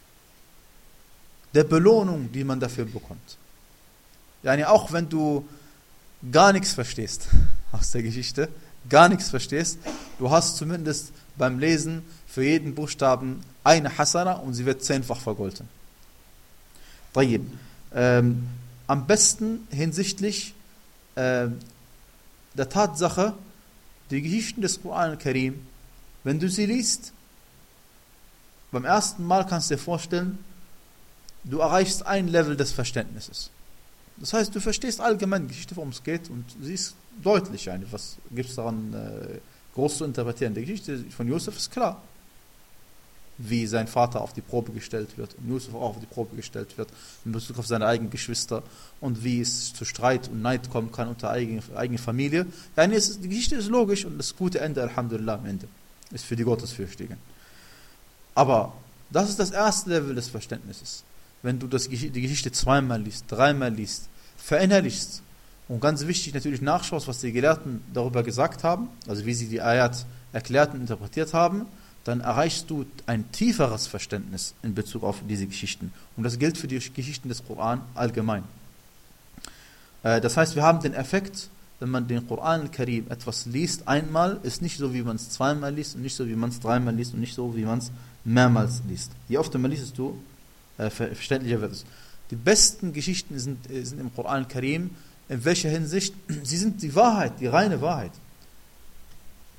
der Belohnung, die man dafür bekommt. Yani auch wenn du gar nichts verstehst aus der Geschichte, gar nichts verstehst, du hast zumindest beim Lesen für jeden Buchstaben eine Hasana und sie wird zehnfach vergolten. Tayyib. Ähm, am besten hinsichtlich äh, der Tatsache, die Geschichten des Koran al-Karim, wenn du sie liest, beim ersten Mal kannst du dir vorstellen, du erreichst ein Level des Verständnisses. Das heißt, du verstehst allgemein die Geschichte, worum es geht, und sie ist deutlich. Was gibt es daran äh, groß zu interpretieren? Die Geschichte von Yusuf ist klar. Wie sein Vater auf die Probe gestellt wird und Yusuf auch auf die Probe gestellt wird in Bezug auf seine eigenen Geschwister und wie es zu Streit und Neid kommen kann unter eigener eigene Familie. Ja, nee, ist, die Geschichte ist logisch und das gute Ende, Alhamdulillah, am Ende ist für die Gottesfürchtigen. Aber das ist das erste Level des Verständnisses. Wenn du das, die Geschichte zweimal liest, dreimal liest, verinnerlichst und ganz wichtig natürlich nachschaust, was die Gelehrten darüber gesagt haben, also wie sie die Ayat erklärt und interpretiert haben, dann erreichst du ein tieferes Verständnis in Bezug auf diese Geschichten. Und das gilt für die Geschichten des Koran allgemein. Das heißt, wir haben den Effekt, wenn man den Koran al-Karim etwas liest einmal, ist nicht so, wie man es zweimal liest und nicht so, wie man es dreimal liest und nicht so, wie man es mehrmals liest. Je öfter man liest, desto äh, verständlicher wird es. Die besten Geschichten sind, sind im Koran al-Karim. In welcher Hinsicht? Sie sind die Wahrheit, die reine Wahrheit.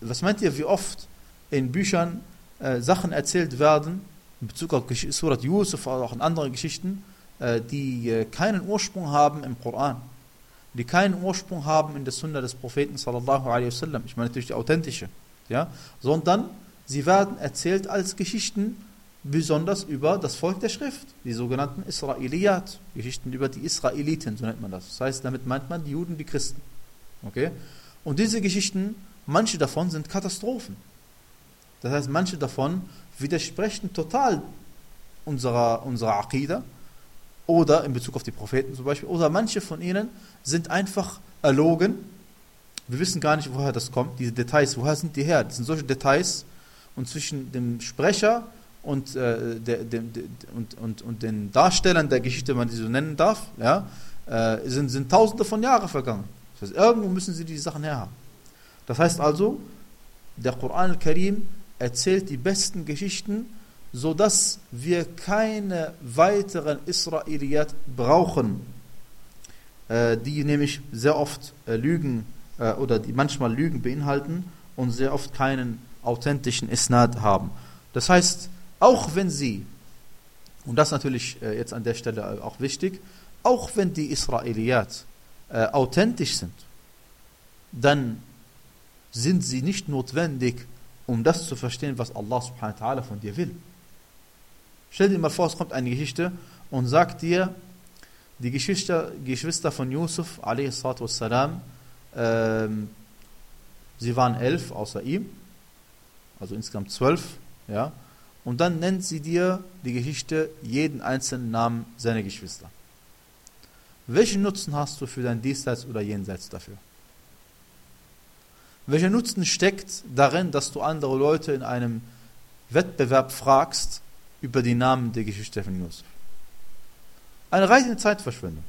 was meint ihr, wie oft in Büchern äh, Sachen erzählt werden, in Bezug auf Surat Yusuf oder auch in anderen Geschichten, äh, die äh, keinen Ursprung haben im Koran, die keinen Ursprung haben in der Sunna des Propheten sallallahu alaihi wasallam, ich meine natürlich die authentische, ja, sondern sie werden erzählt als Geschichten, besonders über das Volk der Schrift, die sogenannten Israeliyat, Geschichten über die Israeliten, so nennt man das. Das heißt, damit meint man die Juden, die Christen. Okay? Und diese Geschichten, manche davon sind Katastrophen. Das heißt, manche davon widersprechen total unserer, unserer Aqida oder in Bezug auf die Propheten zum Beispiel, oder manche von ihnen sind einfach erlogen. Wir wissen gar nicht, woher das kommt, diese Details, woher sind die her? Das sind solche Details und zwischen dem Sprecher und, äh, der, der, der, und, und, und den Darstellern der Geschichte, wenn man die so nennen darf, ja, äh, sind, sind tausende von Jahren vergangen. Das heißt, irgendwo müssen sie die Sachen herhaben. Das heißt also, der Koran al-Karim erzählt die besten Geschichten, sodass wir keine weiteren Israeliyat brauchen, äh, die nämlich sehr oft äh, Lügen äh, oder die manchmal Lügen beinhalten und sehr oft keinen authentischen Isnad haben. Das heißt, auch wenn sie, und das natürlich äh, jetzt an der Stelle auch wichtig, auch wenn die Israeliyat äh, authentisch sind, dann sind sie nicht notwendig, um das zu verstehen, was Allah subhanahu wa ta'ala von dir will. Stell dir mal vor, es kommt eine Geschichte und sagt dir, die Geschwister, Geschwister von Yusuf, alayhi salatu wassalam, ähm, sie waren elf außer ihm, also insgesamt zwölf, ja, und dann nennt sie dir die Geschichte jeden einzelnen Namen seiner Geschwister. Welchen Nutzen hast du für dein Diesseits oder Jenseits dafür? Welcher Nutzen steckt darin, dass du andere Leute in einem Wettbewerb fragst über die Namen der Geschichte von Yusuf? Eine reine Zeitverschwendung.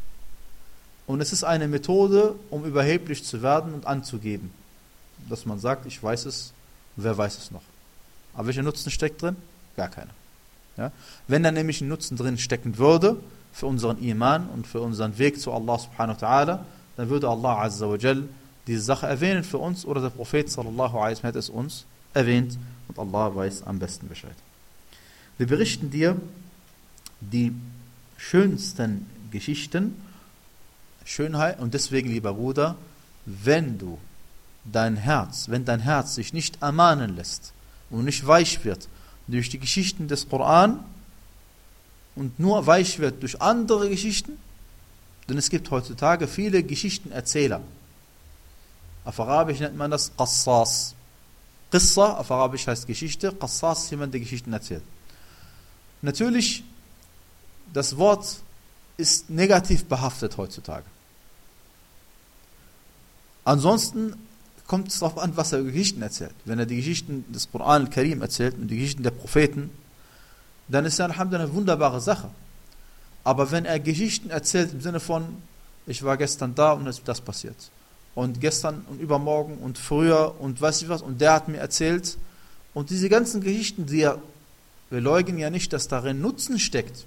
Und es ist eine Methode, um überheblich zu werden und anzugeben, dass man sagt, ich weiß es, wer weiß es noch. Aber welcher Nutzen steckt drin? Gar keiner. Ja? Wenn da nämlich ein Nutzen drin stecken würde, für unseren Iman und für unseren Weg zu Allah subhanahu wa ta'ala, dann würde Allah azza wa jal diese Sache erwähnen für uns, oder der Prophet sallallahu alaihi wasallam hat es uns erwähnt und Allah weiß am besten Bescheid. Wir berichten dir die schönsten Geschichten, Schönheit, und deswegen, lieber Bruder, wenn du dein Herz, wenn dein Herz sich nicht ermahnen lässt und nicht weich wird durch die Geschichten des Koran und nur weich wird durch andere Geschichten, denn es gibt heutzutage viele Geschichtenerzähler. Auf Arabisch nennt man das Qassas. Qissa auf Arabisch heißt Geschichte, Qassas ist jemand, der Geschichten erzählt. Natürlich, das Wort ist negativ behaftet heutzutage. Ansonsten kommt es darauf an, was er über Geschichten erzählt. Wenn er die Geschichten des Koran al-Karim erzählt und die Geschichten der Propheten, dann ist er alhamdulillah eine wunderbare Sache. Aber wenn er Geschichten erzählt im Sinne von, ich war gestern da und es ist das passiert, und gestern und übermorgen und früher und weiß ich was, und der hat mir erzählt, und diese ganzen Geschichten, die er, wir leugnen ja nicht, dass darin Nutzen steckt,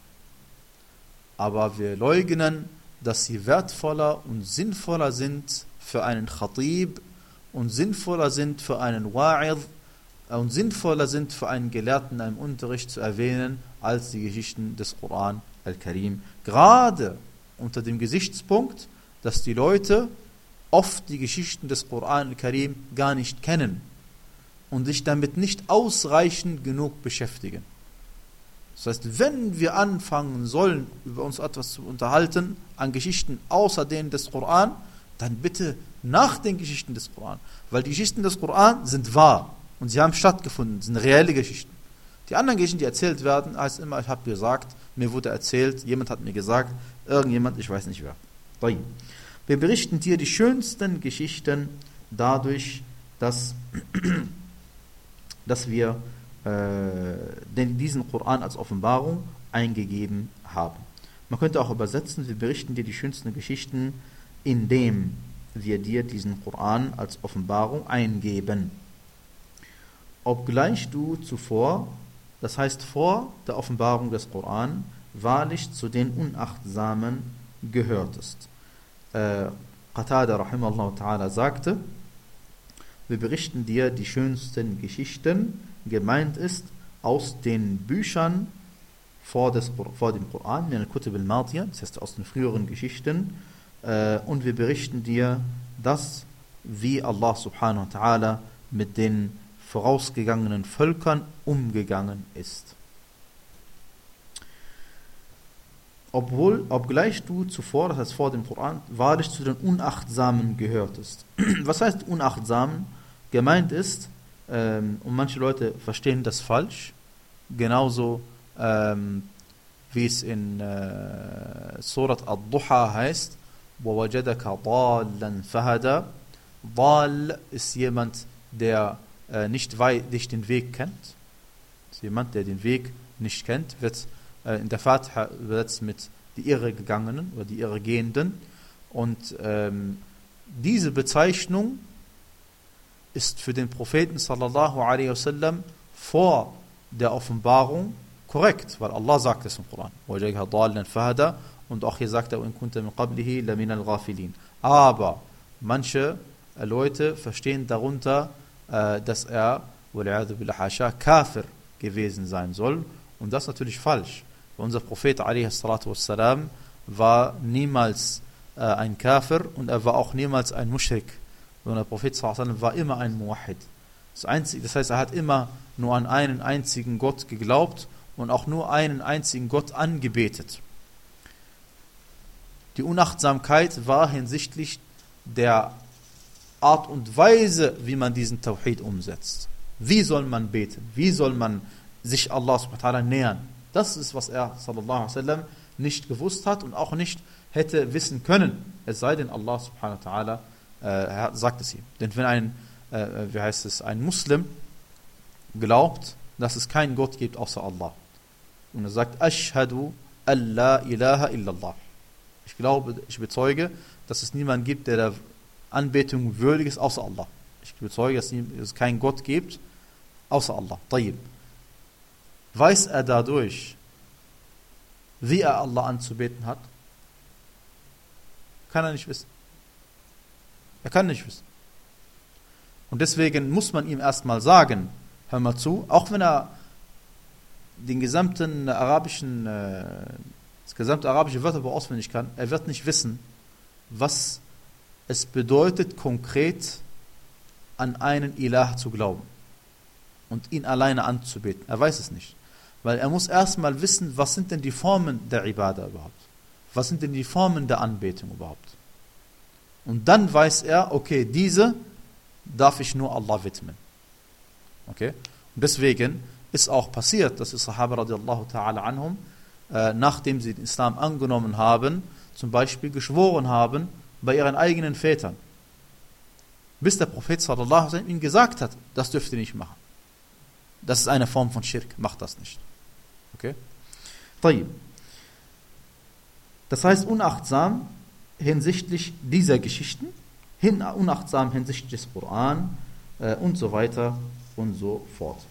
aber wir leugnen, dass sie wertvoller und sinnvoller sind für einen Khatib und sinnvoller sind für einen Wa'id und sinnvoller sind für einen Gelehrten in einem Unterricht zu erwähnen, als die Geschichten des Koran al-Karim. Gerade unter dem Gesichtspunkt, dass die Leute oft die Geschichten des Koran al-Karim gar nicht kennen und sich damit nicht ausreichend genug beschäftigen. Das heißt, wenn wir anfangen sollen, über uns etwas zu unterhalten an Geschichten außer denen des Koran, dann bitte nach den Geschichten des Koran. Weil die Geschichten des Koran sind wahr und sie haben stattgefunden, sind reelle Geschichten. Die anderen Geschichten, die erzählt werden, heißt immer, ich habe gesagt, mir wurde erzählt, jemand hat mir gesagt, irgendjemand, ich weiß nicht wer. Wir berichten dir die schönsten Geschichten dadurch, dass, dass wir äh, diesen Koran als Offenbarung eingegeben haben. Man könnte auch übersetzen, wir berichten dir die schönsten Geschichten, indem wir dir diesen Koran als Offenbarung eingeben. Obgleich du zuvor, das heißt vor der Offenbarung des Koran, wahrlich zu den Unachtsamen gehörtest. Äh, Qatada rahimahullah ta'ala sagte, wir berichten dir die schönsten Geschichten, gemeint ist aus den Büchern vor, des, vor dem Koran, das heißt aus den früheren Geschichten, und wir berichten dir das, wie Allah subhanahu wa ta'ala mit den vorausgegangenen Völkern umgegangen ist. Obwohl, obgleich du zuvor, das heißt vor dem Koran, wahrlich zu den Unachtsamen gehörtest. Was heißt unachtsam? Gemeint ist, ähm, und manche Leute verstehen das falsch, genauso ähm, wie es in äh, Surat Ad-Duha heißt, وَوَجَدَكَ ضَالًّا فَهَدَى. Dal ist jemand, der äh, nicht, wei- nicht den Weg kennt. Ist jemand, der den Weg nicht kennt, wird äh, in der Fatiha übersetzt mit die Irregegangenen oder die Irregehenden. Und ähm, diese Bezeichnung ist für den Propheten sallallahu alaihi wasallam vor der Offenbarung korrekt, weil Allah sagt es im Koran. وَجَدَكَ ضَالًّا فَهَدَى. Und auch hier sagt er, وَإِن كُنْتَ مِنْ قَبْلِهِ لَمِنَ الْغَافِلِينَ. Aber manche Leute verstehen darunter, äh, dass er وَلِعَذُ بِالْحَاشَى Kafir gewesen sein soll. Und das ist natürlich falsch. Unser Prophet a.s. war niemals äh, ein Kafir und er war auch niemals ein Mushrik. Sondern der Prophet a.s. war immer ein Muwahhid. Das, einzige, das heißt, er hat immer nur an einen einzigen Gott geglaubt und auch nur einen einzigen Gott angebetet. Die Unachtsamkeit war hinsichtlich der Art und Weise, wie man diesen Tawhid umsetzt. Wie soll man beten? Wie soll man sich Allah subhanahu wa ta'ala nähern? Das ist, was er sallallahu alaihi wasallam nicht gewusst hat und auch nicht hätte wissen können. Es sei denn, Allah subhanahu wa ta'ala äh, sagt es ihm. Denn wenn ein, äh, wie heißt es, ein Muslim glaubt, dass es keinen Gott gibt außer Allah. Und er sagt, Ashhadu an la ilaha illallah. Ich glaube, ich bezeuge, dass es niemanden gibt, der der Anbetung würdig ist, außer Allah. Ich bezeuge, dass es keinen Gott gibt, außer Allah. Tayyib. Weiß er dadurch, wie er Allah anzubeten hat? Kann er nicht wissen. Er kann nicht wissen. Und deswegen muss man ihm erstmal sagen, hör mal zu, auch wenn er den gesamten arabischen, das gesamte arabische Wörterbuch auswendig kann, er wird nicht wissen, was es bedeutet, konkret an einen Ilah zu glauben und ihn alleine anzubeten. Er weiß es nicht. Weil er muss erstmal wissen, was sind denn die Formen der Ibadah überhaupt? Was sind denn die Formen der Anbetung überhaupt? Und dann weiß er, okay, diese darf ich nur Allah widmen. Okay? Und deswegen ist auch passiert, dass die Sahaba radiallahu ta'ala anhum, äh, nachdem sie den Islam angenommen haben, zum Beispiel geschworen haben bei ihren eigenen Vätern. Bis der Prophet sallallahu alaihi wasallam ihnen gesagt hat, das dürft ihr nicht machen. Das ist eine Form von Schirk, macht das nicht. Okay? Tayyib. Das heißt, unachtsam hinsichtlich dieser Geschichten, hin, unachtsam hinsichtlich des Koran äh, und so weiter und so fort.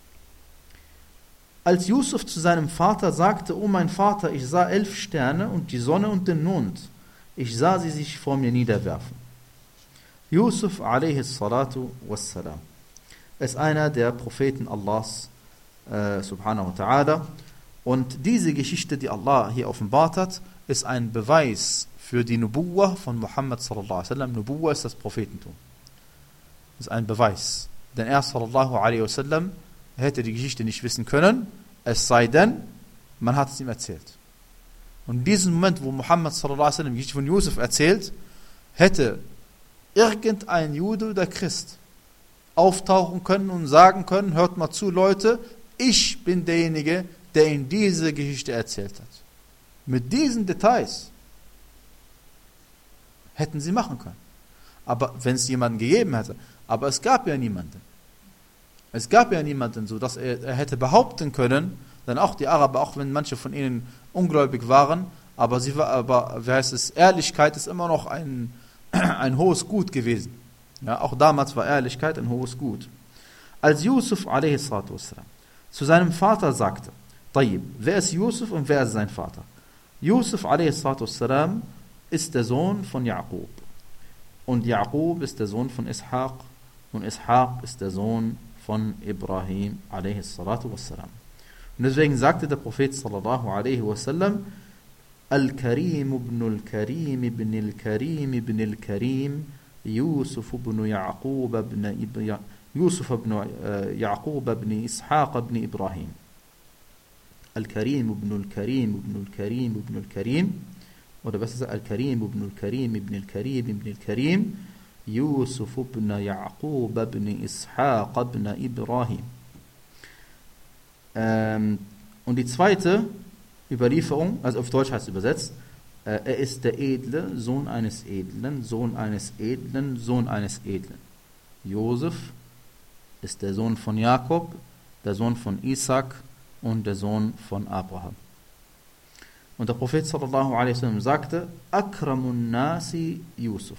Als Yusuf zu seinem Vater sagte, oh mein Vater, ich sah elf Sterne und die Sonne und den Mond. Ich sah sie sich vor mir niederwerfen. Yusuf a.s. wassalam ist einer der Propheten Allahs äh, subhanahu wa ta'ala. Und diese Geschichte, die Allah hier offenbart hat, ist ein Beweis für die Nubuwah von Muhammad sallallahu alaihi wasallam. Nubuwah ist das Prophetentum. Das ist ein Beweis. Denn er sallallahu alaihi wasallam hätte die Geschichte nicht wissen können, es sei denn, man hat es ihm erzählt. Und in diesem Moment, wo Muhammad sallallahu alaihi wasallam die Geschichte von Yusuf erzählt, hätte irgendein Jude oder Christ auftauchen können und sagen können, hört mal zu, Leute, ich bin derjenige, der Ihnen diese Geschichte erzählt hat. Mit diesen Details hätten sie machen können. Aber wenn es jemanden gegeben hätte, aber es gab ja niemanden. Es gab ja niemanden, so dass er, er hätte behaupten können, denn auch die Araber, auch wenn manche von ihnen ungläubig waren, aber sie war, aber wie heißt es, Ehrlichkeit ist immer noch ein, ein hohes Gut gewesen. Ja, auch damals war Ehrlichkeit ein hohes Gut. Als Yusuf a s. zu seinem Vater sagte, Tayyib, wer ist Yusuf und wer ist sein Vater? Yusuf a s. ist der Sohn von Jaqub. Und Jaqub ist der Sohn von Ishaq. und Ishaq ist der Sohn von Ibrahim alaihi salatu wassalam. Und deswegen sagte der Prophet sallallahu alaihi wasallam, Al-Karim ibn al-Karim ibn al-Karim ibn al-Karim Yusuf ibn Yaqub ibn Yusuf ibn Yaqub ibn Ishaq ibn Ibrahim. Al-Karim ibn al-Karim ibn al-Karim ibn al-Karim, oder besser gesagt Al-Karim ibn al-Karim ibn al-Karim ibn al-Karim Yusuf ibn Yaqub ibn Ishaq ibn Ibrahim. Ähm, und die zweite Überlieferung, also auf Deutsch heißt es übersetzt, äh, er ist der edle Sohn eines Edlen, Sohn eines Edlen, Sohn eines Edlen. Josef ist der Sohn von Jakob, der Sohn von Isaac und der Sohn von Abraham. Und der Prophet sallallahu alaihi wasallam sagte, Akramun Nasi Yusuf,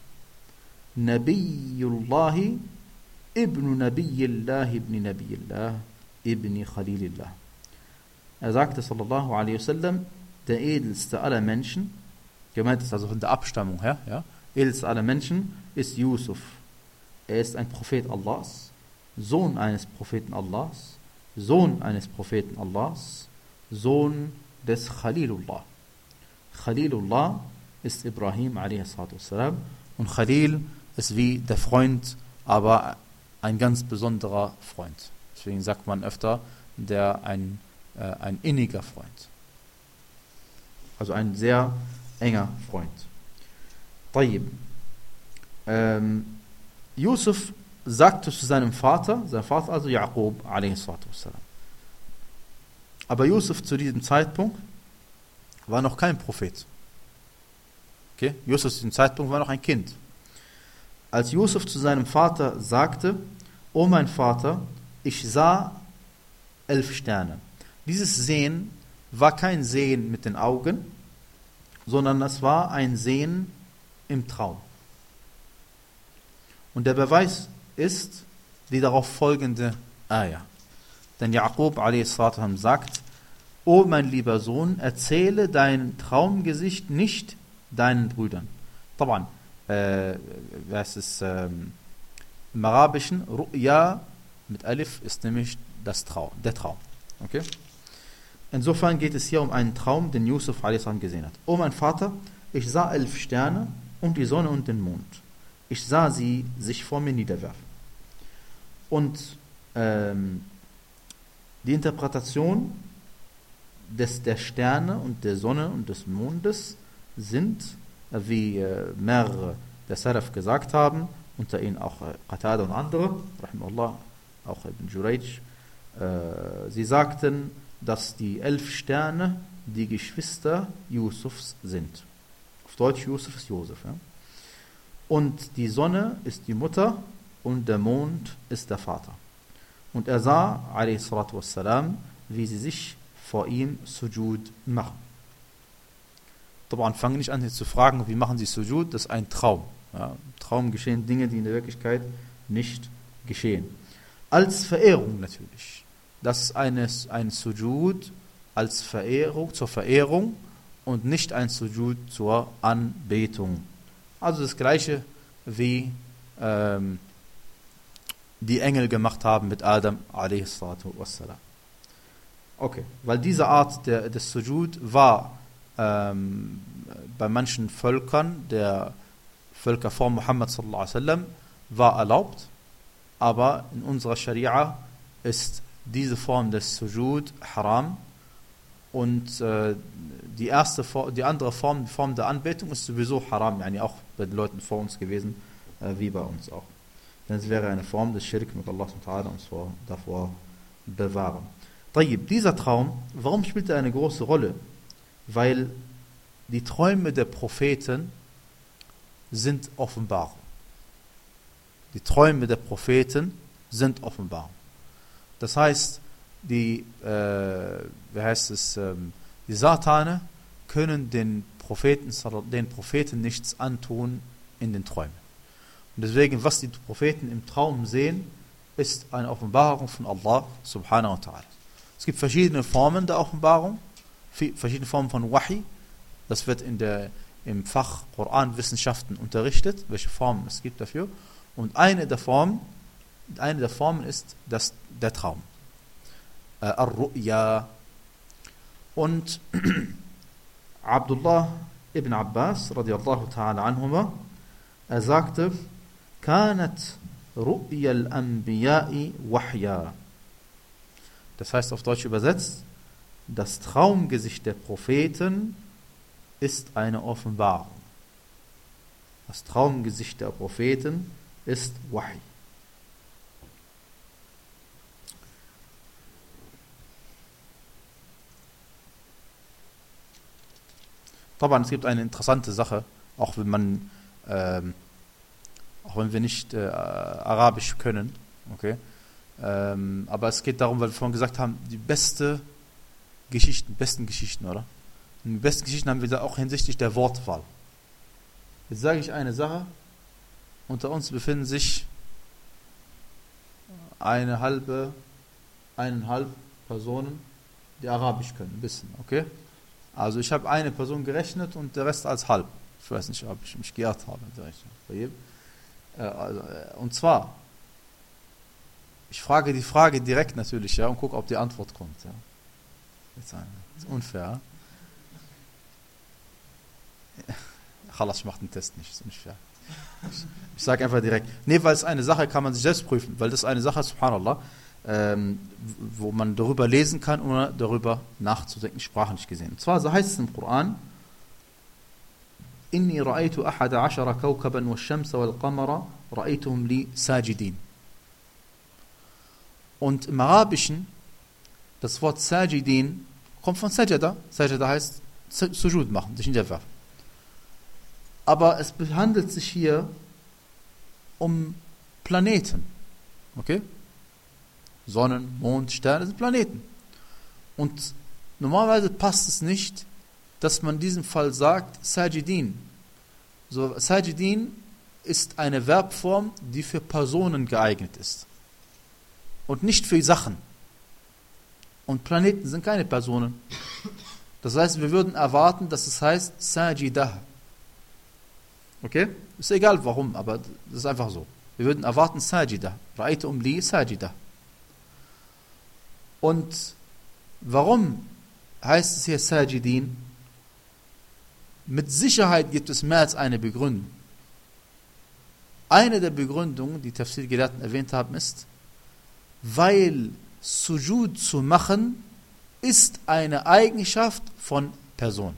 Nabiyullahi ibn Nabiyillah ibn Nabiyillah ibn Khalilillah. Er sagte sallallahu alaihi wasallam, der edelste aller Menschen, gemeint ist also von der Abstammung her, ja, edelste aller Menschen ist Yusuf. Er ist ein Prophet Allahs, Sohn eines Propheten Allahs, Sohn eines Propheten Allahs, Sohn des Khalilullah. Khalilullah ist Ibrahim alaihi salatu wassalam und Khalil ist wie der Freund, aber ein ganz besonderer Freund. Deswegen sagt man öfter, der ein, äh, ein inniger Freund. Also ein sehr enger Freund. Tayyib. Ähm, Yusuf sagte zu seinem Vater, sein Vater also Yaqub alaihi salatu wassalam. Aber Yusuf zu diesem Zeitpunkt war noch kein Prophet. Okay? Yusuf zu diesem Zeitpunkt war noch ein Kind. Als Yusuf zu seinem Vater sagte, O mein Vater, ich sah elf Sterne. Dieses Sehen war kein Sehen mit den Augen, sondern es war ein Sehen im Traum. Und der Beweis ist die darauf folgende Ayah. Denn Yaqub a.s. sagt, O mein lieber Sohn, erzähle dein Traumgesicht nicht deinen Brüdern. Taban, äh, was ist ähm, im Arabischen, Ru'ya mit Alif ist nämlich das Traum, der Traum. Okay? Insofern geht es hier um einen Traum, den Yusuf a.s. gesehen hat. O mein Vater, ich sah elf Sterne und die Sonne und den Mond. Ich sah sie sich vor mir niederwerfen. Und ähm, die Interpretation des, der Sterne und der Sonne und des Mondes sind, wie äh, mehrere der Salaf gesagt haben, unter ihnen auch äh, Qatada und andere, rahimahullah, auch Ibn Jurayj, äh, sie sagten, dass die elf Sterne die Geschwister Yusufs sind. Auf Deutsch Yusuf ist Josef. Ja? Und die Sonne ist die Mutter und der Mond ist der Vater. Und er sah, a.s., wie sie sich vor ihm Sujud machen. Aber fangen nicht an, hier zu fragen, wie machen sie Sujud? Das ist ein Traum. Ja, im Traum geschehen Dinge, die in der Wirklichkeit nicht geschehen. Als Verehrung natürlich. Das ist eine, ein Sujud als Verehrung, zur Verehrung und nicht ein Sujud zur Anbetung. Also das Gleiche wie ähm, die Engel gemacht haben mit Adam a.s. Okay, weil diese Art der, des Sujud war ähm, bei manchen Völkern, der Völker vor Muhammad sallallahu alaihi wasallam, war erlaubt, aber in unserer Scharia ist diese Form des Sujud haram und äh, die erste, die andere Form, die Form der Anbetung ist sowieso haram, yani auch bei den Leuten vor uns gewesen, äh, wie bei uns auch. Denn es wäre eine Form des Schirk mit Allah subhanahu wa ta'ala uns vor, davor bewahren. Tayyib, dieser Traum, warum spielt er eine große Rolle? Weil die Träume der Propheten sind Offenbarung. Die Träume der Propheten sind Offenbarung. Das heißt, die, äh, wie heißt es, ähm, die Satane können den Propheten, den Propheten nichts antun in den Träumen. Und deswegen, was die Propheten im Traum sehen, ist eine Offenbarung von Allah subhanahu wa ta'ala. Es gibt verschiedene Formen der Offenbarung, verschiedene Formen von Wahi. Das wird in der, im Fach Koranwissenschaften unterrichtet, welche Formen es gibt dafür. Und eine der Formen, eine der Formen ist das, der Traum. Äh, Ar-Ru'ya. Und Abdullah ibn Abbas, radiallahu ta'ala anhuma, er sagte, Kanat Ru'ya al-Anbiya'i wahya. Das heißt auf Deutsch übersetzt, das Traumgesicht der Propheten ist eine Offenbarung. Das Traumgesicht der Propheten ist Wahy. Aber es gibt eine interessante Sache, auch wenn man, ähm, auch wenn wir nicht äh, Arabisch können, okay? Ähm, aber es geht darum, weil wir vorhin gesagt haben, die beste Geschichten, besten Geschichten, oder? Und die besten Geschichten haben wir da auch hinsichtlich der Wortwahl. Jetzt sage ich eine Sache, unter uns befinden sich eine halbe, eineinhalb Personen, die Arabisch können, ein bisschen, okay? Also ich habe eine Person gerechnet und der Rest als halb. Ich weiß nicht, ob ich mich geirrt habe. Bei jedem. Äh, also, äh, und zwar, ich frage die Frage direkt natürlich, ja, und gucke, ob die Antwort kommt. Ja. Das ist unfair. Khalas, ich mache den Test nicht, ist unfair. Ich, ich sage einfach direkt. Nee, weil es eine Sache, kann man sich selbst prüfen, weil das eine Sache ist, subhanallah, ähm, wo man darüber lesen kann, ohne darüber nachzudenken, sprachlich gesehen. Und zwar so heißt es im Koran, Inni ra'aytu ahada ashara kawkaban wa shamsa wal qamara ra'aytuhum li sajidin. Und im Arabischen, das Wort Sajidin kommt von Sajada. Sajada heißt Sujud machen, sich niederwerfen. Aber es handelt sich hier um Planeten. Okay? Sonnen, Mond, Sterne sind Planeten. Und normalerweise passt es nicht, dass man in diesem Fall sagt Sajidin. So, Sajidin ist eine Verbform, die für Personen geeignet ist. Und nicht für Sachen. Und Planeten sind keine Personen. Das heißt, wir würden erwarten, dass es heißt Sajidah. Okay? Ist egal warum, aber das ist einfach so. Wir würden erwarten Sajidah. Ra'aytu um li Sajidah. Und warum heißt es hier Sajidin? Mit Sicherheit gibt es mehr als eine Begründung. Eine der Begründungen, die Tafsir-Gelehrten erwähnt haben, ist, weil Sujud zu machen ist eine Eigenschaft von Person.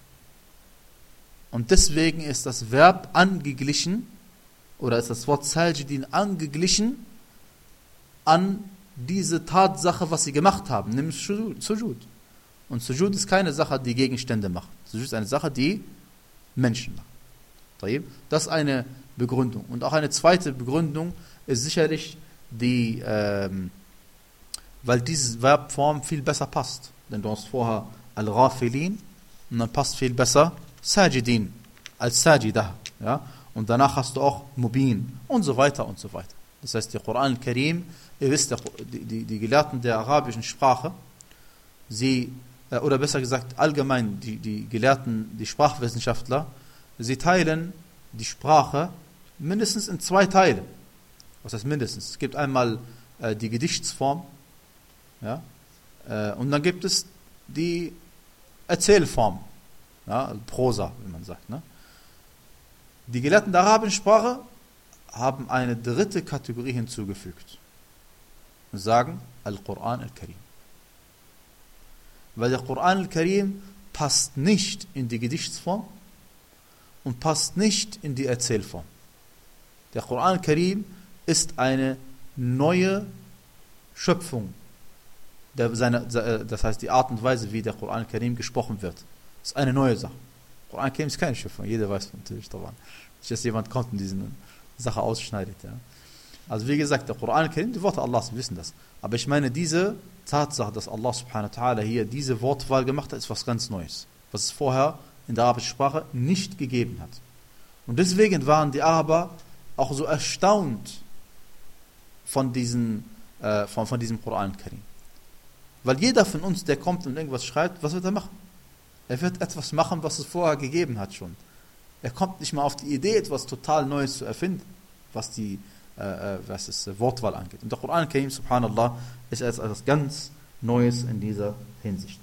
Und deswegen ist das Verb angeglichen, oder ist das Wort Sajidin angeglichen an diese Tatsache, was sie gemacht haben, nämlich Sujud. Und Sujud ist keine Sache, die Gegenstände macht. Sujud ist eine Sache, die Menschen machen. Das ist eine Begründung. Und auch eine zweite Begründung ist sicherlich die, ähm, weil diese Verbform viel besser passt. Denn du hast vorher Al-Ghafilin und dann passt viel besser Sajidin als Sajidah. Ja? Und danach hast du auch Mubin und so weiter und so weiter. Das heißt, der Koran al-Karim, ihr wisst, die, die, die Gelehrten der arabischen Sprache, sie, oder besser gesagt allgemein die, die Gelehrten, die Sprachwissenschaftler, sie teilen die Sprache mindestens in zwei Teile. Was heißt mindestens? Es gibt einmal äh, die Gedichtsform, ja, äh, und dann gibt es die Erzählform, ja, Prosa, wie man sagt. Ne? Die Gelehrten der arabischen Sprache haben eine dritte Kategorie hinzugefügt und sagen Al-Quran al-Karim. Weil der Quran al-Karim passt nicht in die Gedichtsform und passt nicht in die Erzählform. Der Quran al-Karim ist eine neue Schöpfung. Der, seine, das heißt, die Art und Weise, wie der Quran al-Karim gesprochen wird, ist eine neue Sache. Der Quran al-Karim ist keine Schöpfung, jeder weiß natürlich daran. Nicht, dass jemand kommt und diese Sache ausschneidet. Ja. Also wie gesagt, der Quran al-Karim, die Worte Allahs, wir wissen das. Aber ich meine, diese Tatsache, dass Allah subhanahu wa ta'ala hier diese Wortwahl gemacht hat, ist was ganz Neues. Was es vorher in der arabischen Sprache nicht gegeben hat. Und deswegen waren die Araber auch so erstaunt von, diesen, äh, von, von diesem Quran al-Karim. Weil jeder von uns, der kommt und irgendwas schreibt, was wird er machen? Er wird etwas machen, was es vorher gegeben hat schon. Er kommt nicht mal auf die Idee, etwas total Neues zu erfinden. was die äh, was das Wortwahl angeht. Und der Koran Karim, subhanallah, ist etwas ganz Neues in dieser Hinsicht.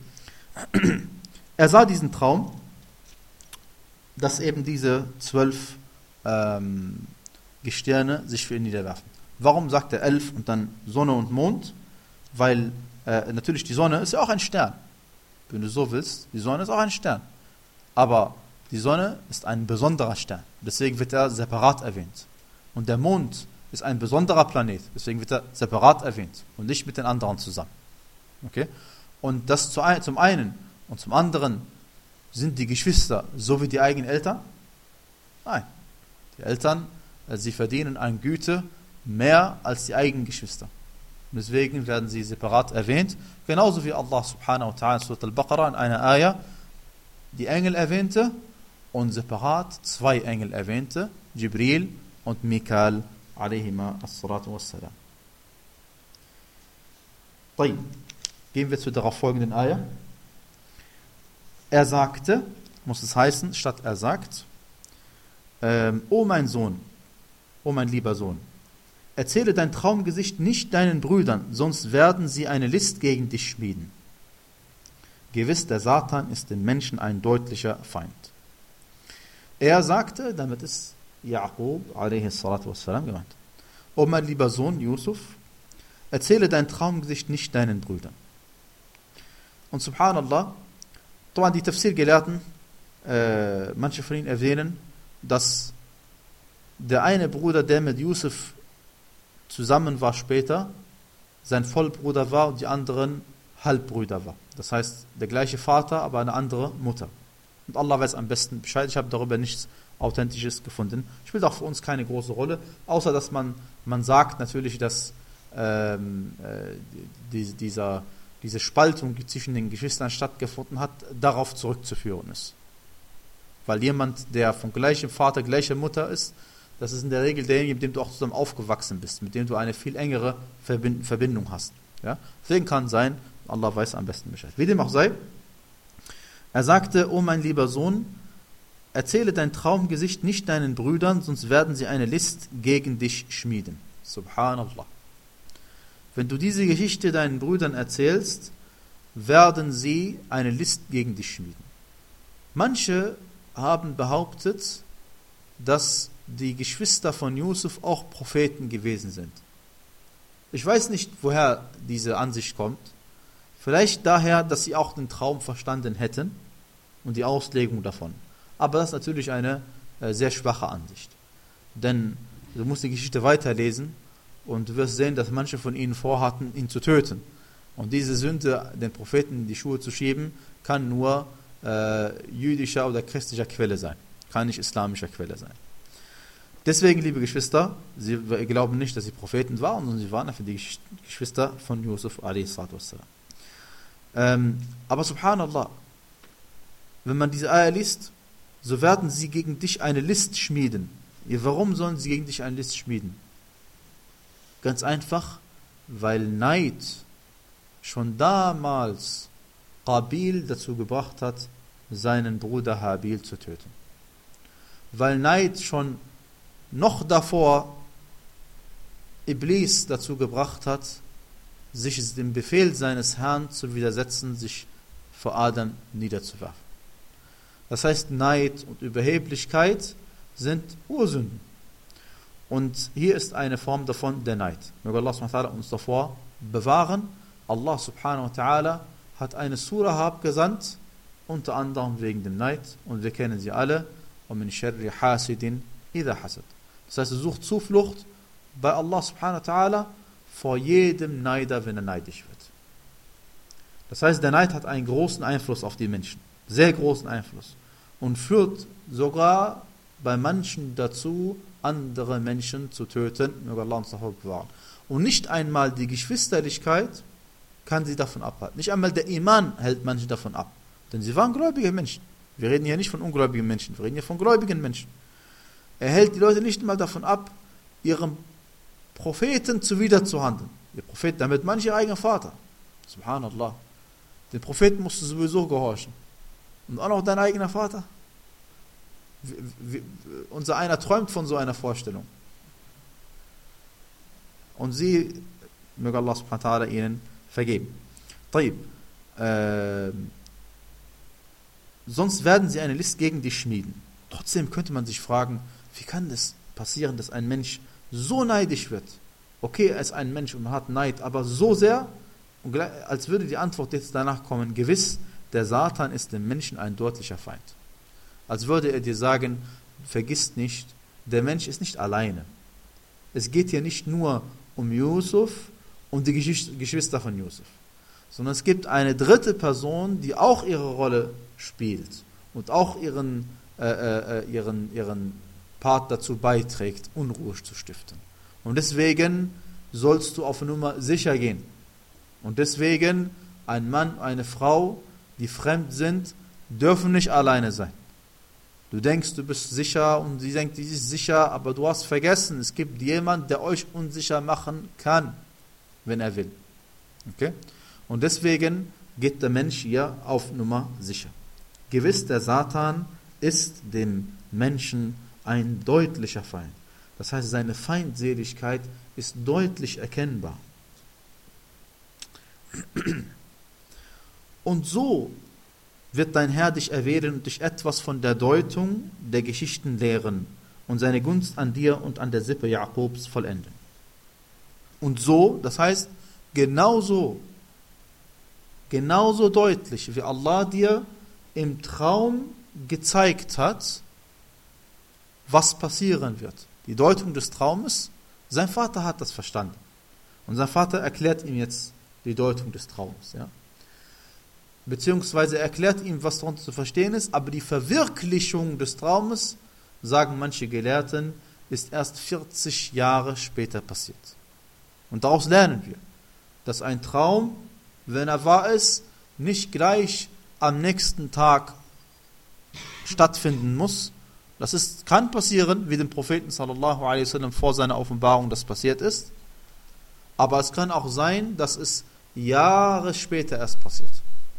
Er sah diesen Traum, dass eben diese zwölf ähm, Gestirne sich für ihn niederwerfen. Warum sagt er elf und dann Sonne und Mond? Weil äh, natürlich die Sonne ist ja auch ein Stern. Wenn du so willst, die Sonne ist auch ein Stern. Aber die Sonne ist ein besonderer Stern. Deswegen wird er separat erwähnt. Und der Mond ist ein besonderer Planet. Deswegen wird er separat erwähnt und nicht mit den anderen zusammen. Okay? Und das zum einen und zum anderen sind die Geschwister so wie die eigenen Eltern? Nein. Die Eltern, sie verdienen an Güte mehr als die eigenen Geschwister. Und deswegen werden sie separat erwähnt. Genauso wie Allah subhanahu wa ta'ala in Surat al-Baqarah in einer Ayah die Engel erwähnte und separat zwei Engel erwähnte, Jibril und Mikal alayhima as-salatu was-salam. Gehen wir zur darauf folgenden Ayah. Er sagte, muss es heißen, statt er sagt, ähm, O mein Sohn, O mein lieber Sohn, erzähle dein Traumgesicht nicht deinen Brüdern, sonst werden sie eine List gegen dich schmieden. Gewiss, der Satan ist den Menschen ein deutlicher Feind. Er sagte, damit ist Jaqub a.s. gemeint, O mein lieber Sohn Yusuf, erzähle dein Traumgesicht nicht deinen Brüdern. Und subhanallah, die Tafsir-Gelehrten, äh, manche von ihnen erwähnen, dass der eine Bruder, der mit Yusuf zusammen war später, sein Vollbruder war und die anderen Halbbrüder war. Das heißt, der gleiche Vater, aber eine andere Mutter. Und Allah weiß am besten Bescheid. Ich habe darüber nichts Authentisches gefunden. Spielt auch für uns keine große Rolle, außer dass man, man sagt natürlich, dass ähm, äh, die, dieser, diese Spaltung, die zwischen den Geschwistern stattgefunden hat, darauf zurückzuführen ist. Weil jemand, der von gleichem Vater, gleicher Mutter ist, das ist in der Regel derjenige, mit dem du auch zusammen aufgewachsen bist, mit dem du eine viel engere Verbindung hast. Ja? Deswegen kann sein, Allah weiß am besten Bescheid. Wie dem auch sei, er sagte, O mein lieber Sohn, erzähle dein Traumgesicht nicht deinen Brüdern, sonst werden sie eine List gegen dich schmieden. Subhanallah. Wenn du diese Geschichte deinen Brüdern erzählst, werden sie eine List gegen dich schmieden. Manche haben behauptet, dass die Geschwister von Yusuf auch Propheten gewesen sind. Ich weiß nicht, woher diese Ansicht kommt. Vielleicht daher, dass sie auch den Traum verstanden hätten und die Auslegung davon. Aber das ist natürlich eine äh, sehr schwache Ansicht. Denn du musst die Geschichte weiterlesen und du wirst sehen, dass manche von ihnen vorhatten, ihn zu töten. Und diese Sünde, den Propheten in die Schuhe zu schieben, kann nur äh, jüdischer oder christlicher Quelle sein. Kann nicht islamischer Quelle sein. Deswegen, liebe Geschwister, sie glauben nicht, dass sie Propheten waren, sondern sie waren einfach die Geschwister von Yusuf a.s. Ähm, aber subhanallah, wenn man diese Ayah liest, so werden sie gegen dich eine List schmieden. Warum sollen sie gegen dich eine List schmieden? Ganz einfach, weil Neid schon damals Qabil dazu gebracht hat, seinen Bruder Habil zu töten. Weil Neid schon noch davor Iblis dazu gebracht hat, sich dem Befehl seines Herrn zu widersetzen, sich vor Adam niederzuwerfen. Das heißt, Neid und Überheblichkeit sind Ursünden. Und hier ist eine Form davon der Neid. Möge Allah subhanahu wa ta'ala uns davor bewahren. Allah subhanahu wa ta'ala hat eine Surah abgesandt, unter anderem wegen dem Neid. Und wir kennen sie alle. وَمِنْ شَرِّ حَاسِدٍ إِذَا حَسَدٍ. Das heißt, er sucht Zuflucht bei Allah subhanahu wa ta'ala vor jedem Neider, wenn er neidisch wird. Das heißt, der Neid hat einen großen Einfluss auf die Menschen. Sehr großen Einfluss. Und führt sogar bei manchen dazu, andere Menschen zu töten. Möge Allah uns davor bewahren. Und nicht einmal die Geschwisterlichkeit kann sie davon abhalten. Nicht einmal der Iman hält manche davon ab. Denn sie waren gläubige Menschen. Wir reden hier nicht von ungläubigen Menschen, wir reden hier von gläubigen Menschen. Er hält die Leute nicht einmal davon ab, ihrem Propheten zuwider zu handeln. Ihr Prophet, damit manche ihr eigener Vater. Subhanallah. Den Propheten musst du sowieso gehorchen. Und auch noch dein eigener Vater? Wie, wie, unser einer träumt von so einer Vorstellung. und sie, möge Allah subhanahu wa ta'ala ihnen vergeben. طيب, äh, sonst werden sie eine List gegen dich schmieden. Trotzdem könnte man sich fragen, wie kann es passieren, dass ein Mensch so neidisch wird? Okay, er ist ein Mensch und man hat Neid, aber so sehr, als würde die Antwort jetzt danach kommen, gewiss, der Satan ist dem Menschen ein deutlicher Feind. Als würde er dir sagen, vergiss nicht, der Mensch ist nicht alleine. Es geht hier nicht nur um Yusuf und die Geschwister von Yusuf, sondern es gibt eine dritte Person, die auch ihre Rolle spielt und auch ihren, äh, äh, ihren, ihren Part dazu beiträgt, Unruhe zu stiften. Und deswegen sollst du auf Nummer sicher gehen. Und deswegen, ein Mann, eine Frau, die fremd sind, dürfen nicht alleine sein. Du denkst, du bist sicher und sie denkt, sie ist sicher, aber du hast vergessen, es gibt jemanden, der euch unsicher machen kann, wenn er will. Okay? Und deswegen geht der Mensch hier auf Nummer sicher. Gewiss, der Satan ist dem Menschen ein deutlicher Feind. Das heißt, seine Feindseligkeit ist deutlich erkennbar. Und so wird dein Herr dich erwählen und dich etwas von der Deutung der Geschichten lehren und seine Gunst an dir und an der Sippe Jakobs vollenden. Und so, das heißt, genauso, genauso deutlich, wie Allah dir im Traum gezeigt hat, was passieren wird. Die Deutung des Traumes, sein Vater hat das verstanden. Und sein Vater erklärt ihm jetzt die Deutung des Traumes. Ja? Beziehungsweise erklärt ihm, was darunter zu verstehen ist, aber die Verwirklichung des Traumes, sagen manche Gelehrten, ist erst vierzig Jahre später passiert. Und daraus lernen wir, dass ein Traum, wenn er wahr ist, nicht gleich am nächsten Tag stattfinden muss. Das ist, kann passieren, wie dem Propheten sallallahu alaihi wasallam vor seiner Offenbarung das passiert ist. Aber es kann auch sein, dass es Jahre später erst passiert.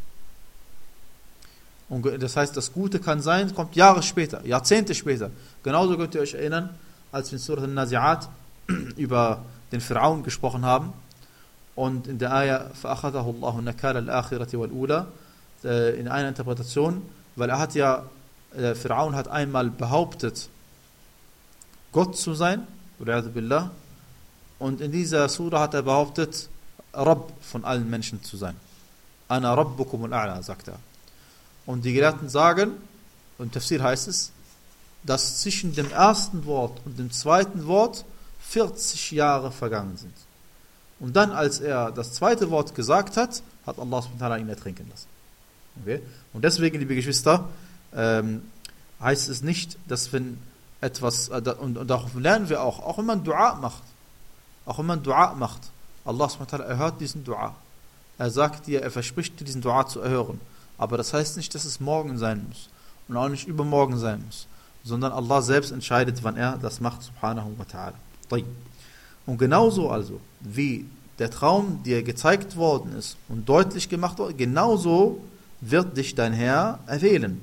Und das heißt, das Gute kann sein, kommt Jahre später, Jahrzehnte später. Genauso könnt ihr euch erinnern, als wir in Surah Al-Nazi'at über den Pharaon gesprochen haben und in der Ayah فَأَخَذَهُ اللَّهُ نَكَالَ الْآخِرَةِ وَالْأُولَى in einer Interpretation, weil er hat ja, der Pharaon hat einmal behauptet, Gott zu sein, billah, und in dieser Surah hat er behauptet, Rabb von allen Menschen zu sein. Ana Rabbukum al-A'la, sagt er. Und die Gelehrten sagen, und Tafsir heißt es, dass zwischen dem ersten Wort und dem zweiten Wort vierzig Jahre vergangen sind. Und dann, als er das zweite Wort gesagt hat, hat Allah subhanahu wa ta'ala ihn ertrinken lassen. Okay? Und deswegen, liebe Geschwister, ähm, heißt es nicht, dass wenn etwas, äh, und, und darauf lernen wir auch, auch wenn man Dua macht, auch wenn man Dua macht, Allah subhanahu wa ta'ala erhört diesen Dua. Er sagt dir, er verspricht dir, diesen Dua zu erhören. Aber das heißt nicht, dass es morgen sein muss und auch nicht übermorgen sein muss, sondern Allah selbst entscheidet, wann er das macht, subhanahu wa ta'ala. Und genauso also, wie der Traum dir gezeigt worden ist und deutlich gemacht worden, genauso wird dich dein Herr erwählen.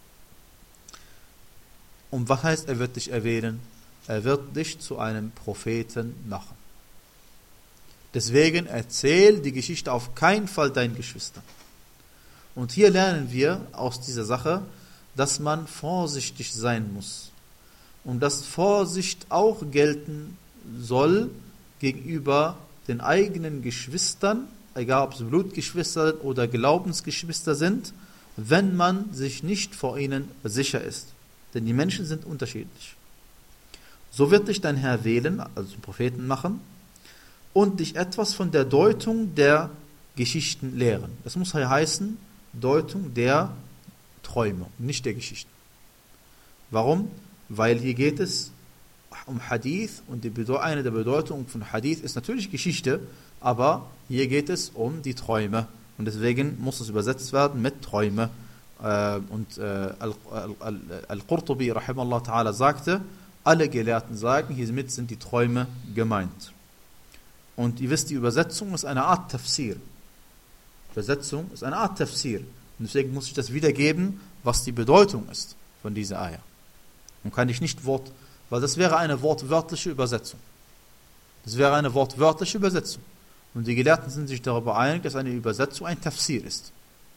Und was heißt, er wird dich erwählen? Er wird dich zu einem Propheten machen. Deswegen erzähl die Geschichte auf keinen Fall deinen Geschwistern. Und hier lernen wir aus dieser Sache, dass man vorsichtig sein muss. Und dass Vorsicht auch gelten soll gegenüber den eigenen Geschwistern, egal ob es Blutgeschwister oder Glaubensgeschwister sind, wenn man sich nicht vor ihnen sicher ist. Denn die Menschen sind unterschiedlich. So wird dich dein Herr wählen, also zum Propheten machen, und dich etwas von der Deutung der Geschichten lehren. Das muss heißen, Deutung der Träume, nicht der Geschichten. Warum? Weil hier geht es um Hadith und die Bedeu- eine der Bedeutungen von Hadith ist natürlich Geschichte, aber hier geht es um die Träume und deswegen muss es übersetzt werden mit Träume. Und Al-Qurtubi rahimallahu ta'ala sagte, alle Gelehrten sagen, hiermit sind die Träume gemeint. Und ihr wisst, die Übersetzung ist eine Art Tafsir. Übersetzung ist eine Art Tafsir. Und deswegen muss ich das wiedergeben, was die Bedeutung ist von dieser Ayah. Und kann ich nicht Wort, weil das wäre eine wortwörtliche Übersetzung. Das wäre eine wortwörtliche Übersetzung. Und die Gelehrten sind sich darüber einig, dass eine Übersetzung ein Tafsir ist.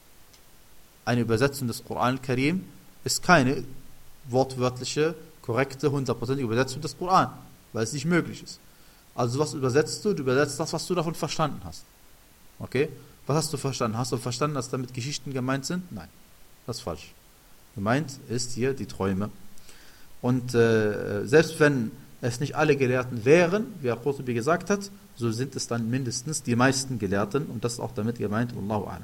Eine Übersetzung des Koran al-Karim ist keine wortwörtliche, korrekte, hundertprozentige Übersetzung des Koran, weil es nicht möglich ist. Also was übersetzt du? Du übersetzt das, was du davon verstanden hast. Okay? Was hast du verstanden? Hast du verstanden, dass damit Geschichten gemeint sind? Nein, das ist falsch. Gemeint ist hier die Träume. Und äh, selbst wenn es nicht alle Gelehrten wären, wie Al-Qurtubi gesagt hat, so sind es dann mindestens die meisten Gelehrten, und das ist auch damit gemeint, Wallahu a'lam.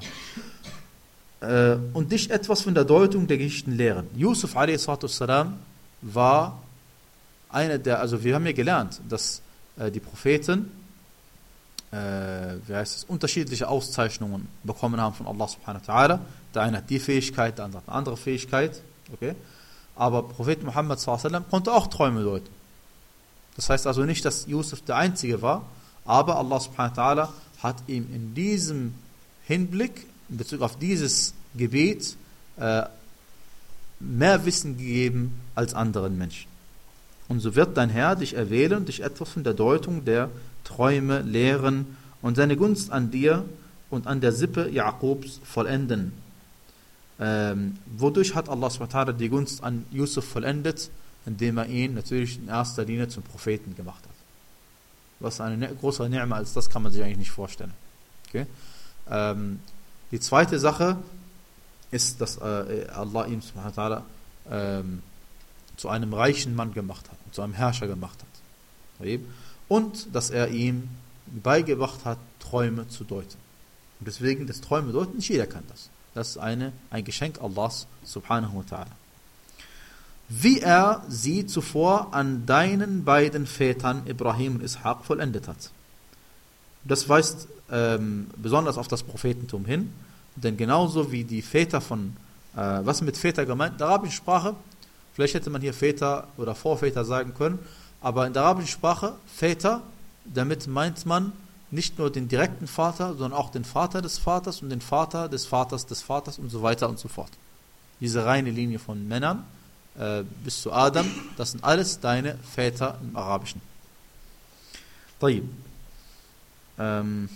Äh, und dich etwas von der Deutung der Geschichten lehren. Yusuf a s. war einer der, also wir haben ja gelernt, dass äh, die Propheten äh, wie heißt es, unterschiedliche Auszeichnungen bekommen haben von Allah subhanahu wa ta'ala. Der eine hat die Fähigkeit, der andere hat eine andere Fähigkeit. Okay? Aber Prophet Muhammad sallallahu alaihi wasallam konnte auch Träume deuten. Das heißt also nicht, dass Yusuf der Einzige war, aber Allah subhanahu wa ta'ala hat ihm in diesem Hinblick, in Bezug auf dieses Gebet, äh, mehr Wissen gegeben als anderen Menschen. Und so wird dein Herr dich erwählen und dich etwas von der Deutung der Träume lehren und seine Gunst an dir und an der Sippe Jakobs vollenden. Ähm, wodurch hat Allah subhanahu wa ta'ala die Gunst an Yusuf vollendet? Indem er ihn natürlich in erster Linie zum Propheten gemacht hat. Was eine ne- größere Ni'ma als das kann man sich eigentlich nicht vorstellen. Okay? Ähm, die zweite Sache ist, dass äh, Allah ihm subhanahu wa ta'ala ähm, zu einem reichen Mann gemacht hat, zu einem Herrscher gemacht hat. Und dass er ihm beigebracht hat, Träume zu deuten. Und deswegen, das Träume deuten, nicht jeder kann das. Das ist eine, ein Geschenk Allahs subhanahu wa ta'ala. Wie er sie zuvor an deinen beiden Vätern Ibrahim und Ishaq vollendet hat. Das weist ähm, besonders auf das Prophetentum hin, denn genauso wie die Väter von, äh, was mit Väter gemeint, in der arabischen Sprache, vielleicht hätte man hier Väter oder Vorväter sagen können, aber in der arabischen Sprache, Väter, damit meint man nicht nur den direkten Vater, sondern auch den Vater des Vaters und den Vater des Vaters des Vaters und so weiter und so fort. Diese reine Linie von Männern äh, bis zu Adam, das sind alles deine Väter im Arabischen. طيب. Ähm,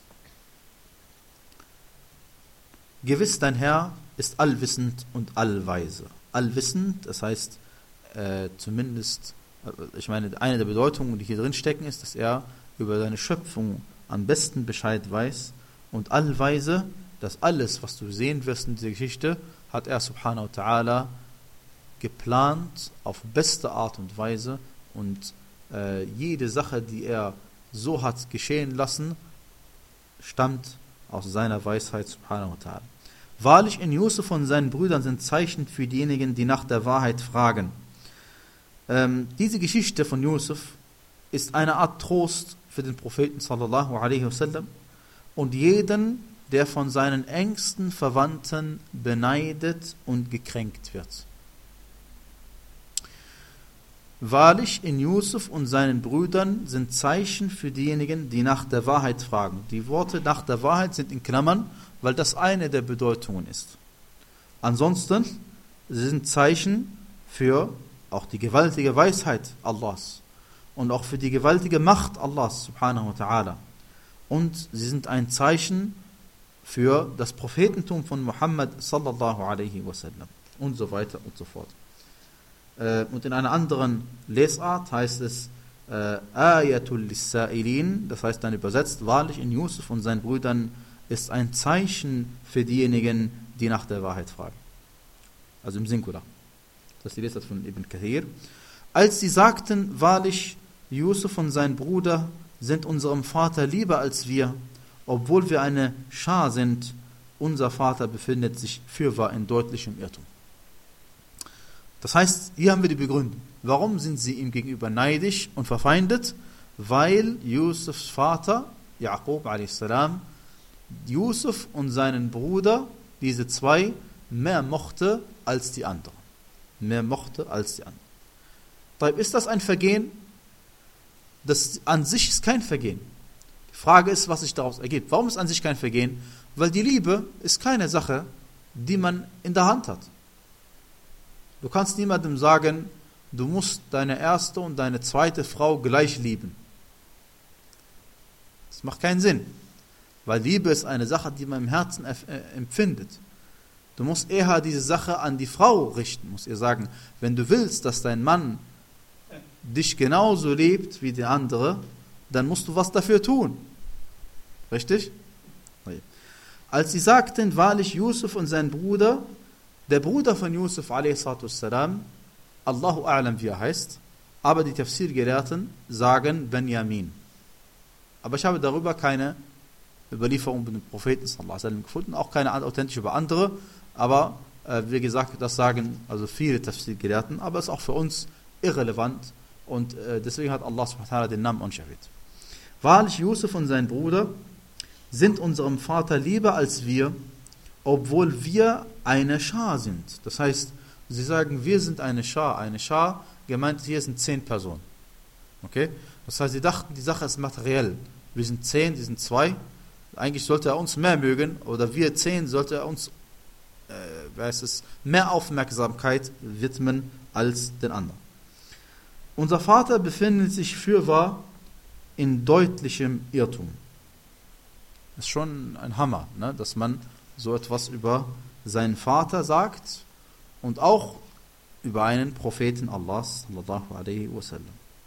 Gewiss, dein Herr ist allwissend und allweise. Allwissend, das heißt, äh, zumindest, ich meine, eine der Bedeutungen, die hier drin stecken, ist, dass er über seine Schöpfung am besten Bescheid weiß, und allweise, dass alles, was du sehen wirst in dieser Geschichte, hat er subhanahu wa ta'ala geplant auf beste Art und Weise, und äh, jede Sache, die er so hat geschehen lassen, stammt aus seiner Weisheit subhanahu wa ta'ala. Wahrlich, in Yusuf und seinen Brüdern sind Zeichen für diejenigen, die nach der Wahrheit fragen. Ähm, diese Geschichte von Yusuf ist eine Art Trost für den Propheten sallallahu alaihi wasallam und jeden, der von seinen engsten Verwandten beneidet und gekränkt wird. Wahrlich, in Yusuf und seinen Brüdern sind Zeichen für diejenigen, die nach der Wahrheit fragen. Die Worte nach der Wahrheit sind in Klammern, weil das eine der Bedeutungen ist. Ansonsten sind Zeichen für auch die gewaltige Weisheit Allahs und auch für die gewaltige Macht Allahs subhanahu wa ta'ala. Und sie sind ein Zeichen für das Prophetentum von Muhammad sallallahu alaihi wasallam und so weiter und so fort. Und in einer anderen Lesart heißt es Ayatul Lis-Sa'ilin, das heißt dann übersetzt, wahrlich in Yusuf und seinen Brüdern ist ein Zeichen für diejenigen, die nach der Wahrheit fragen. Also im Singular. Das ist die Lesart von Ibn Kathir. Als sie sagten, wahrlich, Yusuf und sein Bruder sind unserem Vater lieber als wir, obwohl wir eine Schar sind, unser Vater befindet sich fürwahr in deutlichem Irrtum. Das heißt, hier haben wir die Begründung. Warum sind sie ihm gegenüber neidisch und verfeindet? Weil Yusufs Vater, Jakob a s, Yusuf und seinen Bruder, diese zwei, mehr mochte als die anderen. Mehr mochte als die anderen. Ist das ein Vergehen? Das an sich ist kein Vergehen. Die Frage ist, was sich daraus ergibt. Warum ist an sich kein Vergehen? Weil die Liebe ist keine Sache, die man in der Hand hat. Du kannst niemandem sagen, du musst deine erste und deine zweite Frau gleich lieben. Das macht keinen Sinn. Weil Liebe ist eine Sache, die man im Herzen äh, empfindet. Du musst eher diese Sache an die Frau richten. Du musst ihr sagen, wenn du willst, dass dein Mann dich genauso lebt wie der andere, dann musst du was dafür tun. Richtig? Als sie sagten, wahrlich Yusuf und sein Bruder, der Bruder von Yusuf, a s. Allahu a'lam, wie er heißt, aber die Tafsir-Gelehrten sagen Benjamin. Aber ich habe darüber keine Überlieferung von den Propheten sallallahu alaihi wasallam gefunden, auch keine authentische über andere, aber äh, wie gesagt, das sagen also viele Tafsir-Gelehrten, aber es ist auch für uns irrelevant und äh, deswegen hat Allah subhanahu wa ta'ala den Namen auch nicht erwähnt. Wahrlich Yusuf und sein Bruder sind unserem Vater lieber als wir, obwohl wir eine Schar sind. Das heißt, sie sagen, wir sind eine Schar. Eine Schar, gemeint hier sind zehn Personen. Okay? Das heißt, sie dachten, die Sache ist materiell. Wir sind zehn, sie sind zwei. Eigentlich sollte er uns mehr mögen, oder wir zehn, sollte er uns äh, weiß es, mehr Aufmerksamkeit widmen als den anderen. Unser Vater befindet sich fürwahr in deutlichem Irrtum. Das ist schon ein Hammer, ne? Dass man so etwas über seinen Vater sagt und auch über einen Propheten Allahs, sallallahu alaihi wasallam.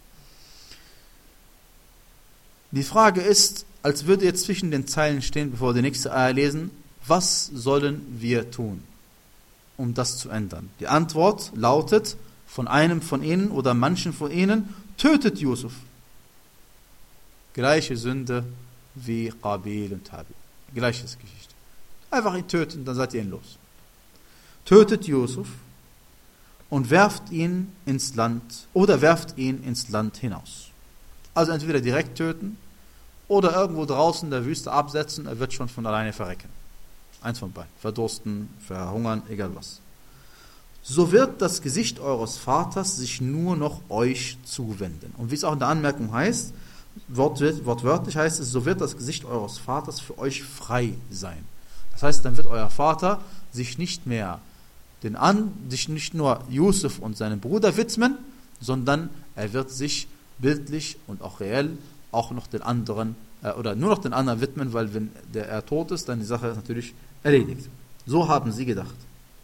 Die Frage ist, als würde jetzt zwischen den Zeilen stehen, bevor wir die nächste Ayah lesen, was sollen wir tun, um das zu ändern? Die Antwort lautet, von einem von ihnen oder manchen von ihnen, tötet Yusuf. Gleiche Sünde wie Qabil und Habil. Gleiches Geschichte. Einfach ihn töten, dann seid ihr ihn los. Tötet Yusuf und werft ihn ins Land oder werft ihn ins Land hinaus. Also entweder direkt töten oder irgendwo draußen in der Wüste absetzen, er wird schon von alleine verrecken. Eins von beiden. Verdursten, verhungern, egal was. So wird das Gesicht eures Vaters sich nur noch euch zuwenden. Und wie es auch in der Anmerkung heißt, wortwörtlich heißt es, so wird das Gesicht eures Vaters für euch frei sein. Das heißt, dann wird euer Vater sich nicht mehr den an, sich nicht nur Yusuf und seinem Bruder widmen, sondern er wird sich bildlich und auch reell auch noch den anderen äh, oder nur noch den anderen widmen, weil wenn der er tot ist, dann die Sache ist natürlich erledigt. So haben sie gedacht.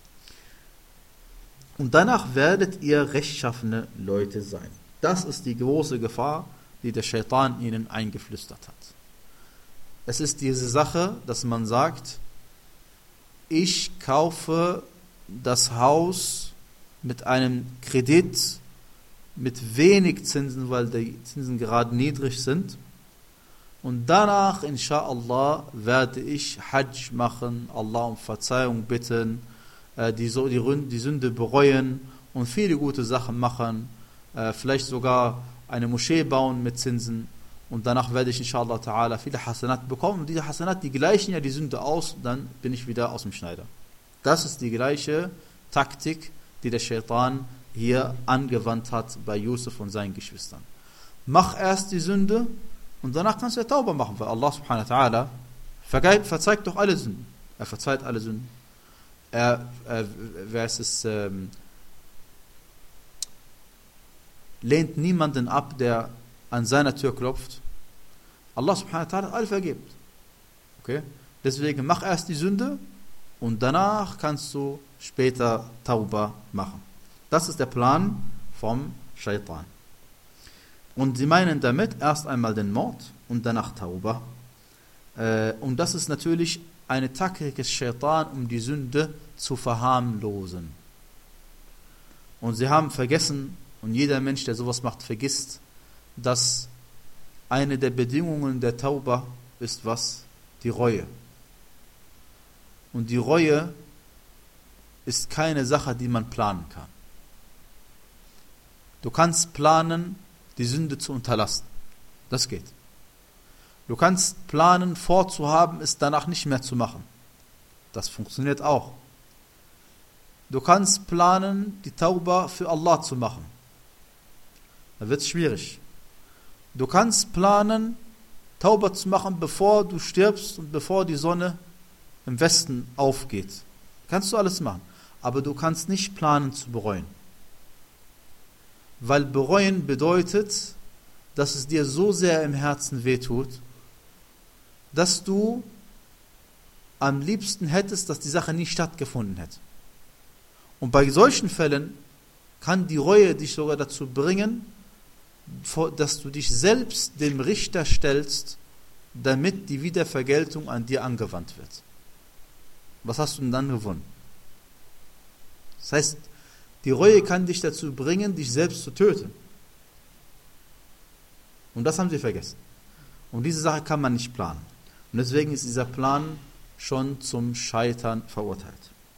Und danach werdet ihr rechtschaffene Leute sein. Das ist die große Gefahr, die der Shaitan ihnen eingeflüstert hat. Es ist diese Sache, dass man sagt, ich kaufe das Haus mit einem Kredit mit wenig Zinsen, weil die Zinsen gerade niedrig sind. Und danach, inshallah, werde ich Hajj machen, Allah um Verzeihung bitten, die, so, die, die Sünde bereuen und viele gute Sachen machen, vielleicht sogar eine Moschee bauen mit Zinsen und danach werde ich inshallah ta'ala viele Hasanat bekommen und diese Hasanat, die gleichen ja die Sünde aus, dann bin ich wieder aus dem Schneider. Das ist die gleiche Taktik, die der Shaitan hier angewandt hat bei Yusuf und seinen Geschwistern. Mach erst die Sünde und danach kannst du ja Tauba machen, weil Allah subhanahu wa ta'ala verzeiht doch alle Sünden. Er verzeiht alle Sünden. Er, er wer ist es, ähm, lehnt niemanden ab, der an seiner Tür klopft. Allah subhanahu wa ta'ala hat alle vergibt. Okay? Deswegen mach erst die Sünde und danach kannst du später Tauba machen. Das ist der Plan vom Shaitan. Und sie meinen damit erst einmal den Mord und danach Tauba. Äh, und das ist natürlich eine Taktik des Shaitan, um die Sünde zu verharmlosen. Und sie haben vergessen, und jeder Mensch, der sowas macht, vergisst, dass eine der Bedingungen der Tauba ist was? Die Reue. Und die Reue ist keine Sache, die man planen kann. Du kannst planen, die Sünde zu unterlassen. Das geht. Du kannst planen, vorzuhaben, es danach nicht mehr zu machen. Das funktioniert auch. Du kannst planen, die Tauba für Allah zu machen. Da wird es schwierig. Du kannst planen, Tauba zu machen, bevor du stirbst und bevor die Sonne im Westen aufgeht. Kannst du alles machen. Aber du kannst nicht planen zu bereuen. Weil bereuen bedeutet, dass es dir so sehr im Herzen wehtut, dass du am liebsten hättest, dass die Sache nie stattgefunden hätte. Und bei solchen Fällen kann die Reue dich sogar dazu bringen, dass du dich selbst dem Richter stellst, damit die Wiedervergeltung an dir angewandt wird. Was hast du denn dann gewonnen? Das heißt, die Reue kann dich dazu bringen, dich selbst zu töten. Und das haben sie vergessen. Und diese Sache kann man nicht planen. Und deswegen ist dieser Plan schon zum Scheitern verurteilt.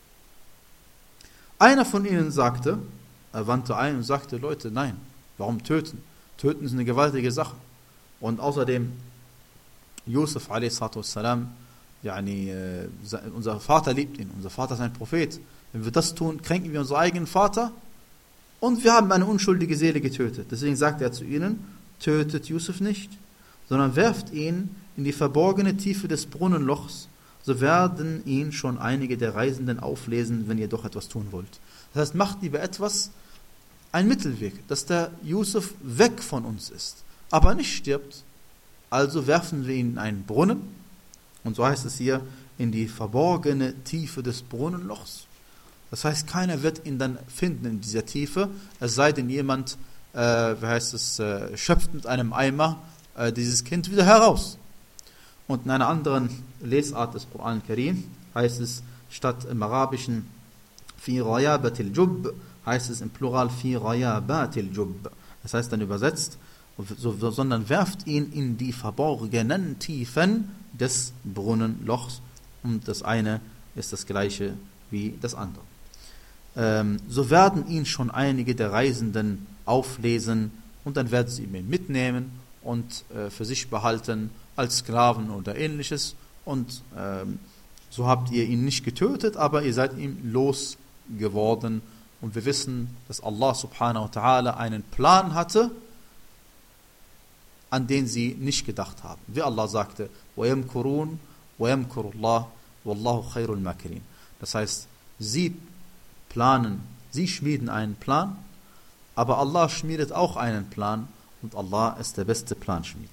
Einer von ihnen sagte, er wandte ein und sagte, Leute, nein, warum töten? Töten ist eine gewaltige Sache. Und außerdem, Yusuf a s. Yani, äh, unser Vater liebt ihn, unser Vater ist ein Prophet. Wenn wir das tun, kränken wir unseren eigenen Vater und wir haben eine unschuldige Seele getötet. Deswegen sagt er zu ihnen, tötet Yusuf nicht, sondern werft ihn in die verborgene Tiefe des Brunnenlochs, so werden ihn schon einige der Reisenden auflesen, wenn ihr doch etwas tun wollt. Das heißt, macht lieber etwas, ein Mittelweg, dass der Yusuf weg von uns ist, aber nicht stirbt. Also werfen wir ihn in einen Brunnen, und so heißt es hier, in die verborgene Tiefe des Brunnenlochs. Das heißt, keiner wird ihn dann finden in dieser Tiefe, es sei denn jemand, äh, wie heißt es, äh, schöpft mit einem Eimer äh, dieses Kind wieder heraus. Und in einer anderen Lesart des Koran Karim heißt es, statt im Arabischen fi rayabatil jub, heißt es im Plural fi rayabatil jub. Das heißt dann übersetzt, so, sondern werft ihn in die verborgenen Tiefen des Brunnenlochs. Und das eine ist das gleiche wie das andere. Ähm, so werden ihn schon einige der Reisenden auflesen und dann werden sie ihn mitnehmen und äh, für sich behalten als Sklaven oder ähnliches. Und ähm, so habt ihr ihn nicht getötet, aber ihr seid ihm losgeworden. Und wir wissen, dass Allah subhanahu wa ta'ala einen Plan hatte, an den sie nicht gedacht haben. Wie Allah sagte, وَيَمْكُرُونَ وَيَمْكُرُ اللَّهُ وَاللَّهُ خَيْرُ الْمَاكِرِينَ. Das heißt, sie planen, sie schmieden einen Plan, aber Allah schmiedet auch einen Plan und Allah ist der beste Planschmied.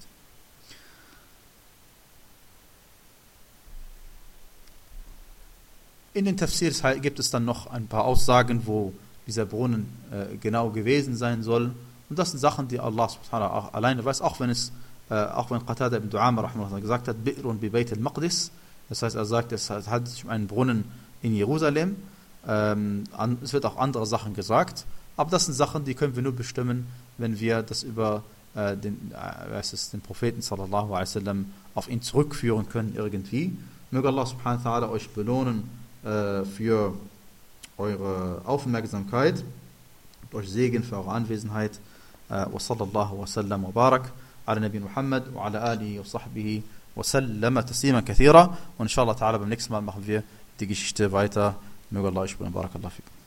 In den Tafsirs gibt es dann noch ein paar Aussagen, wo dieser Brunnen äh, genau gewesen sein soll. Und das sind Sachen, die Allah subhanahu wa ta'ala alleine weiß, auch wenn es, äh, auch wenn Qatada ibn Du'ama rahimahullah gesagt hat, Bi'run bi Bayt al-Maqdis, das heißt, er sagt, es handelt sich um einen Brunnen in Jerusalem. Ähm, an, es wird auch andere Sachen gesagt, aber das sind Sachen, die können wir nur bestimmen, wenn wir das über äh, den, äh, es ist, den Propheten sallallahu alaihi wasallam auf ihn zurückführen können irgendwie. Möge Allah subhanahu wa ta'ala euch belohnen äh, für eure Aufmerksamkeit und euch segnen für eure Anwesenheit. وصلى الله وسلم وبارك على نبي محمد وعلى آله وصحبه وسلم تسليما كثيرا. Und inshallah ta'ala beim nächsten Mal machen wir die Geschichte weiter. Möge Allah euch belohnen. Barakallahu fikum.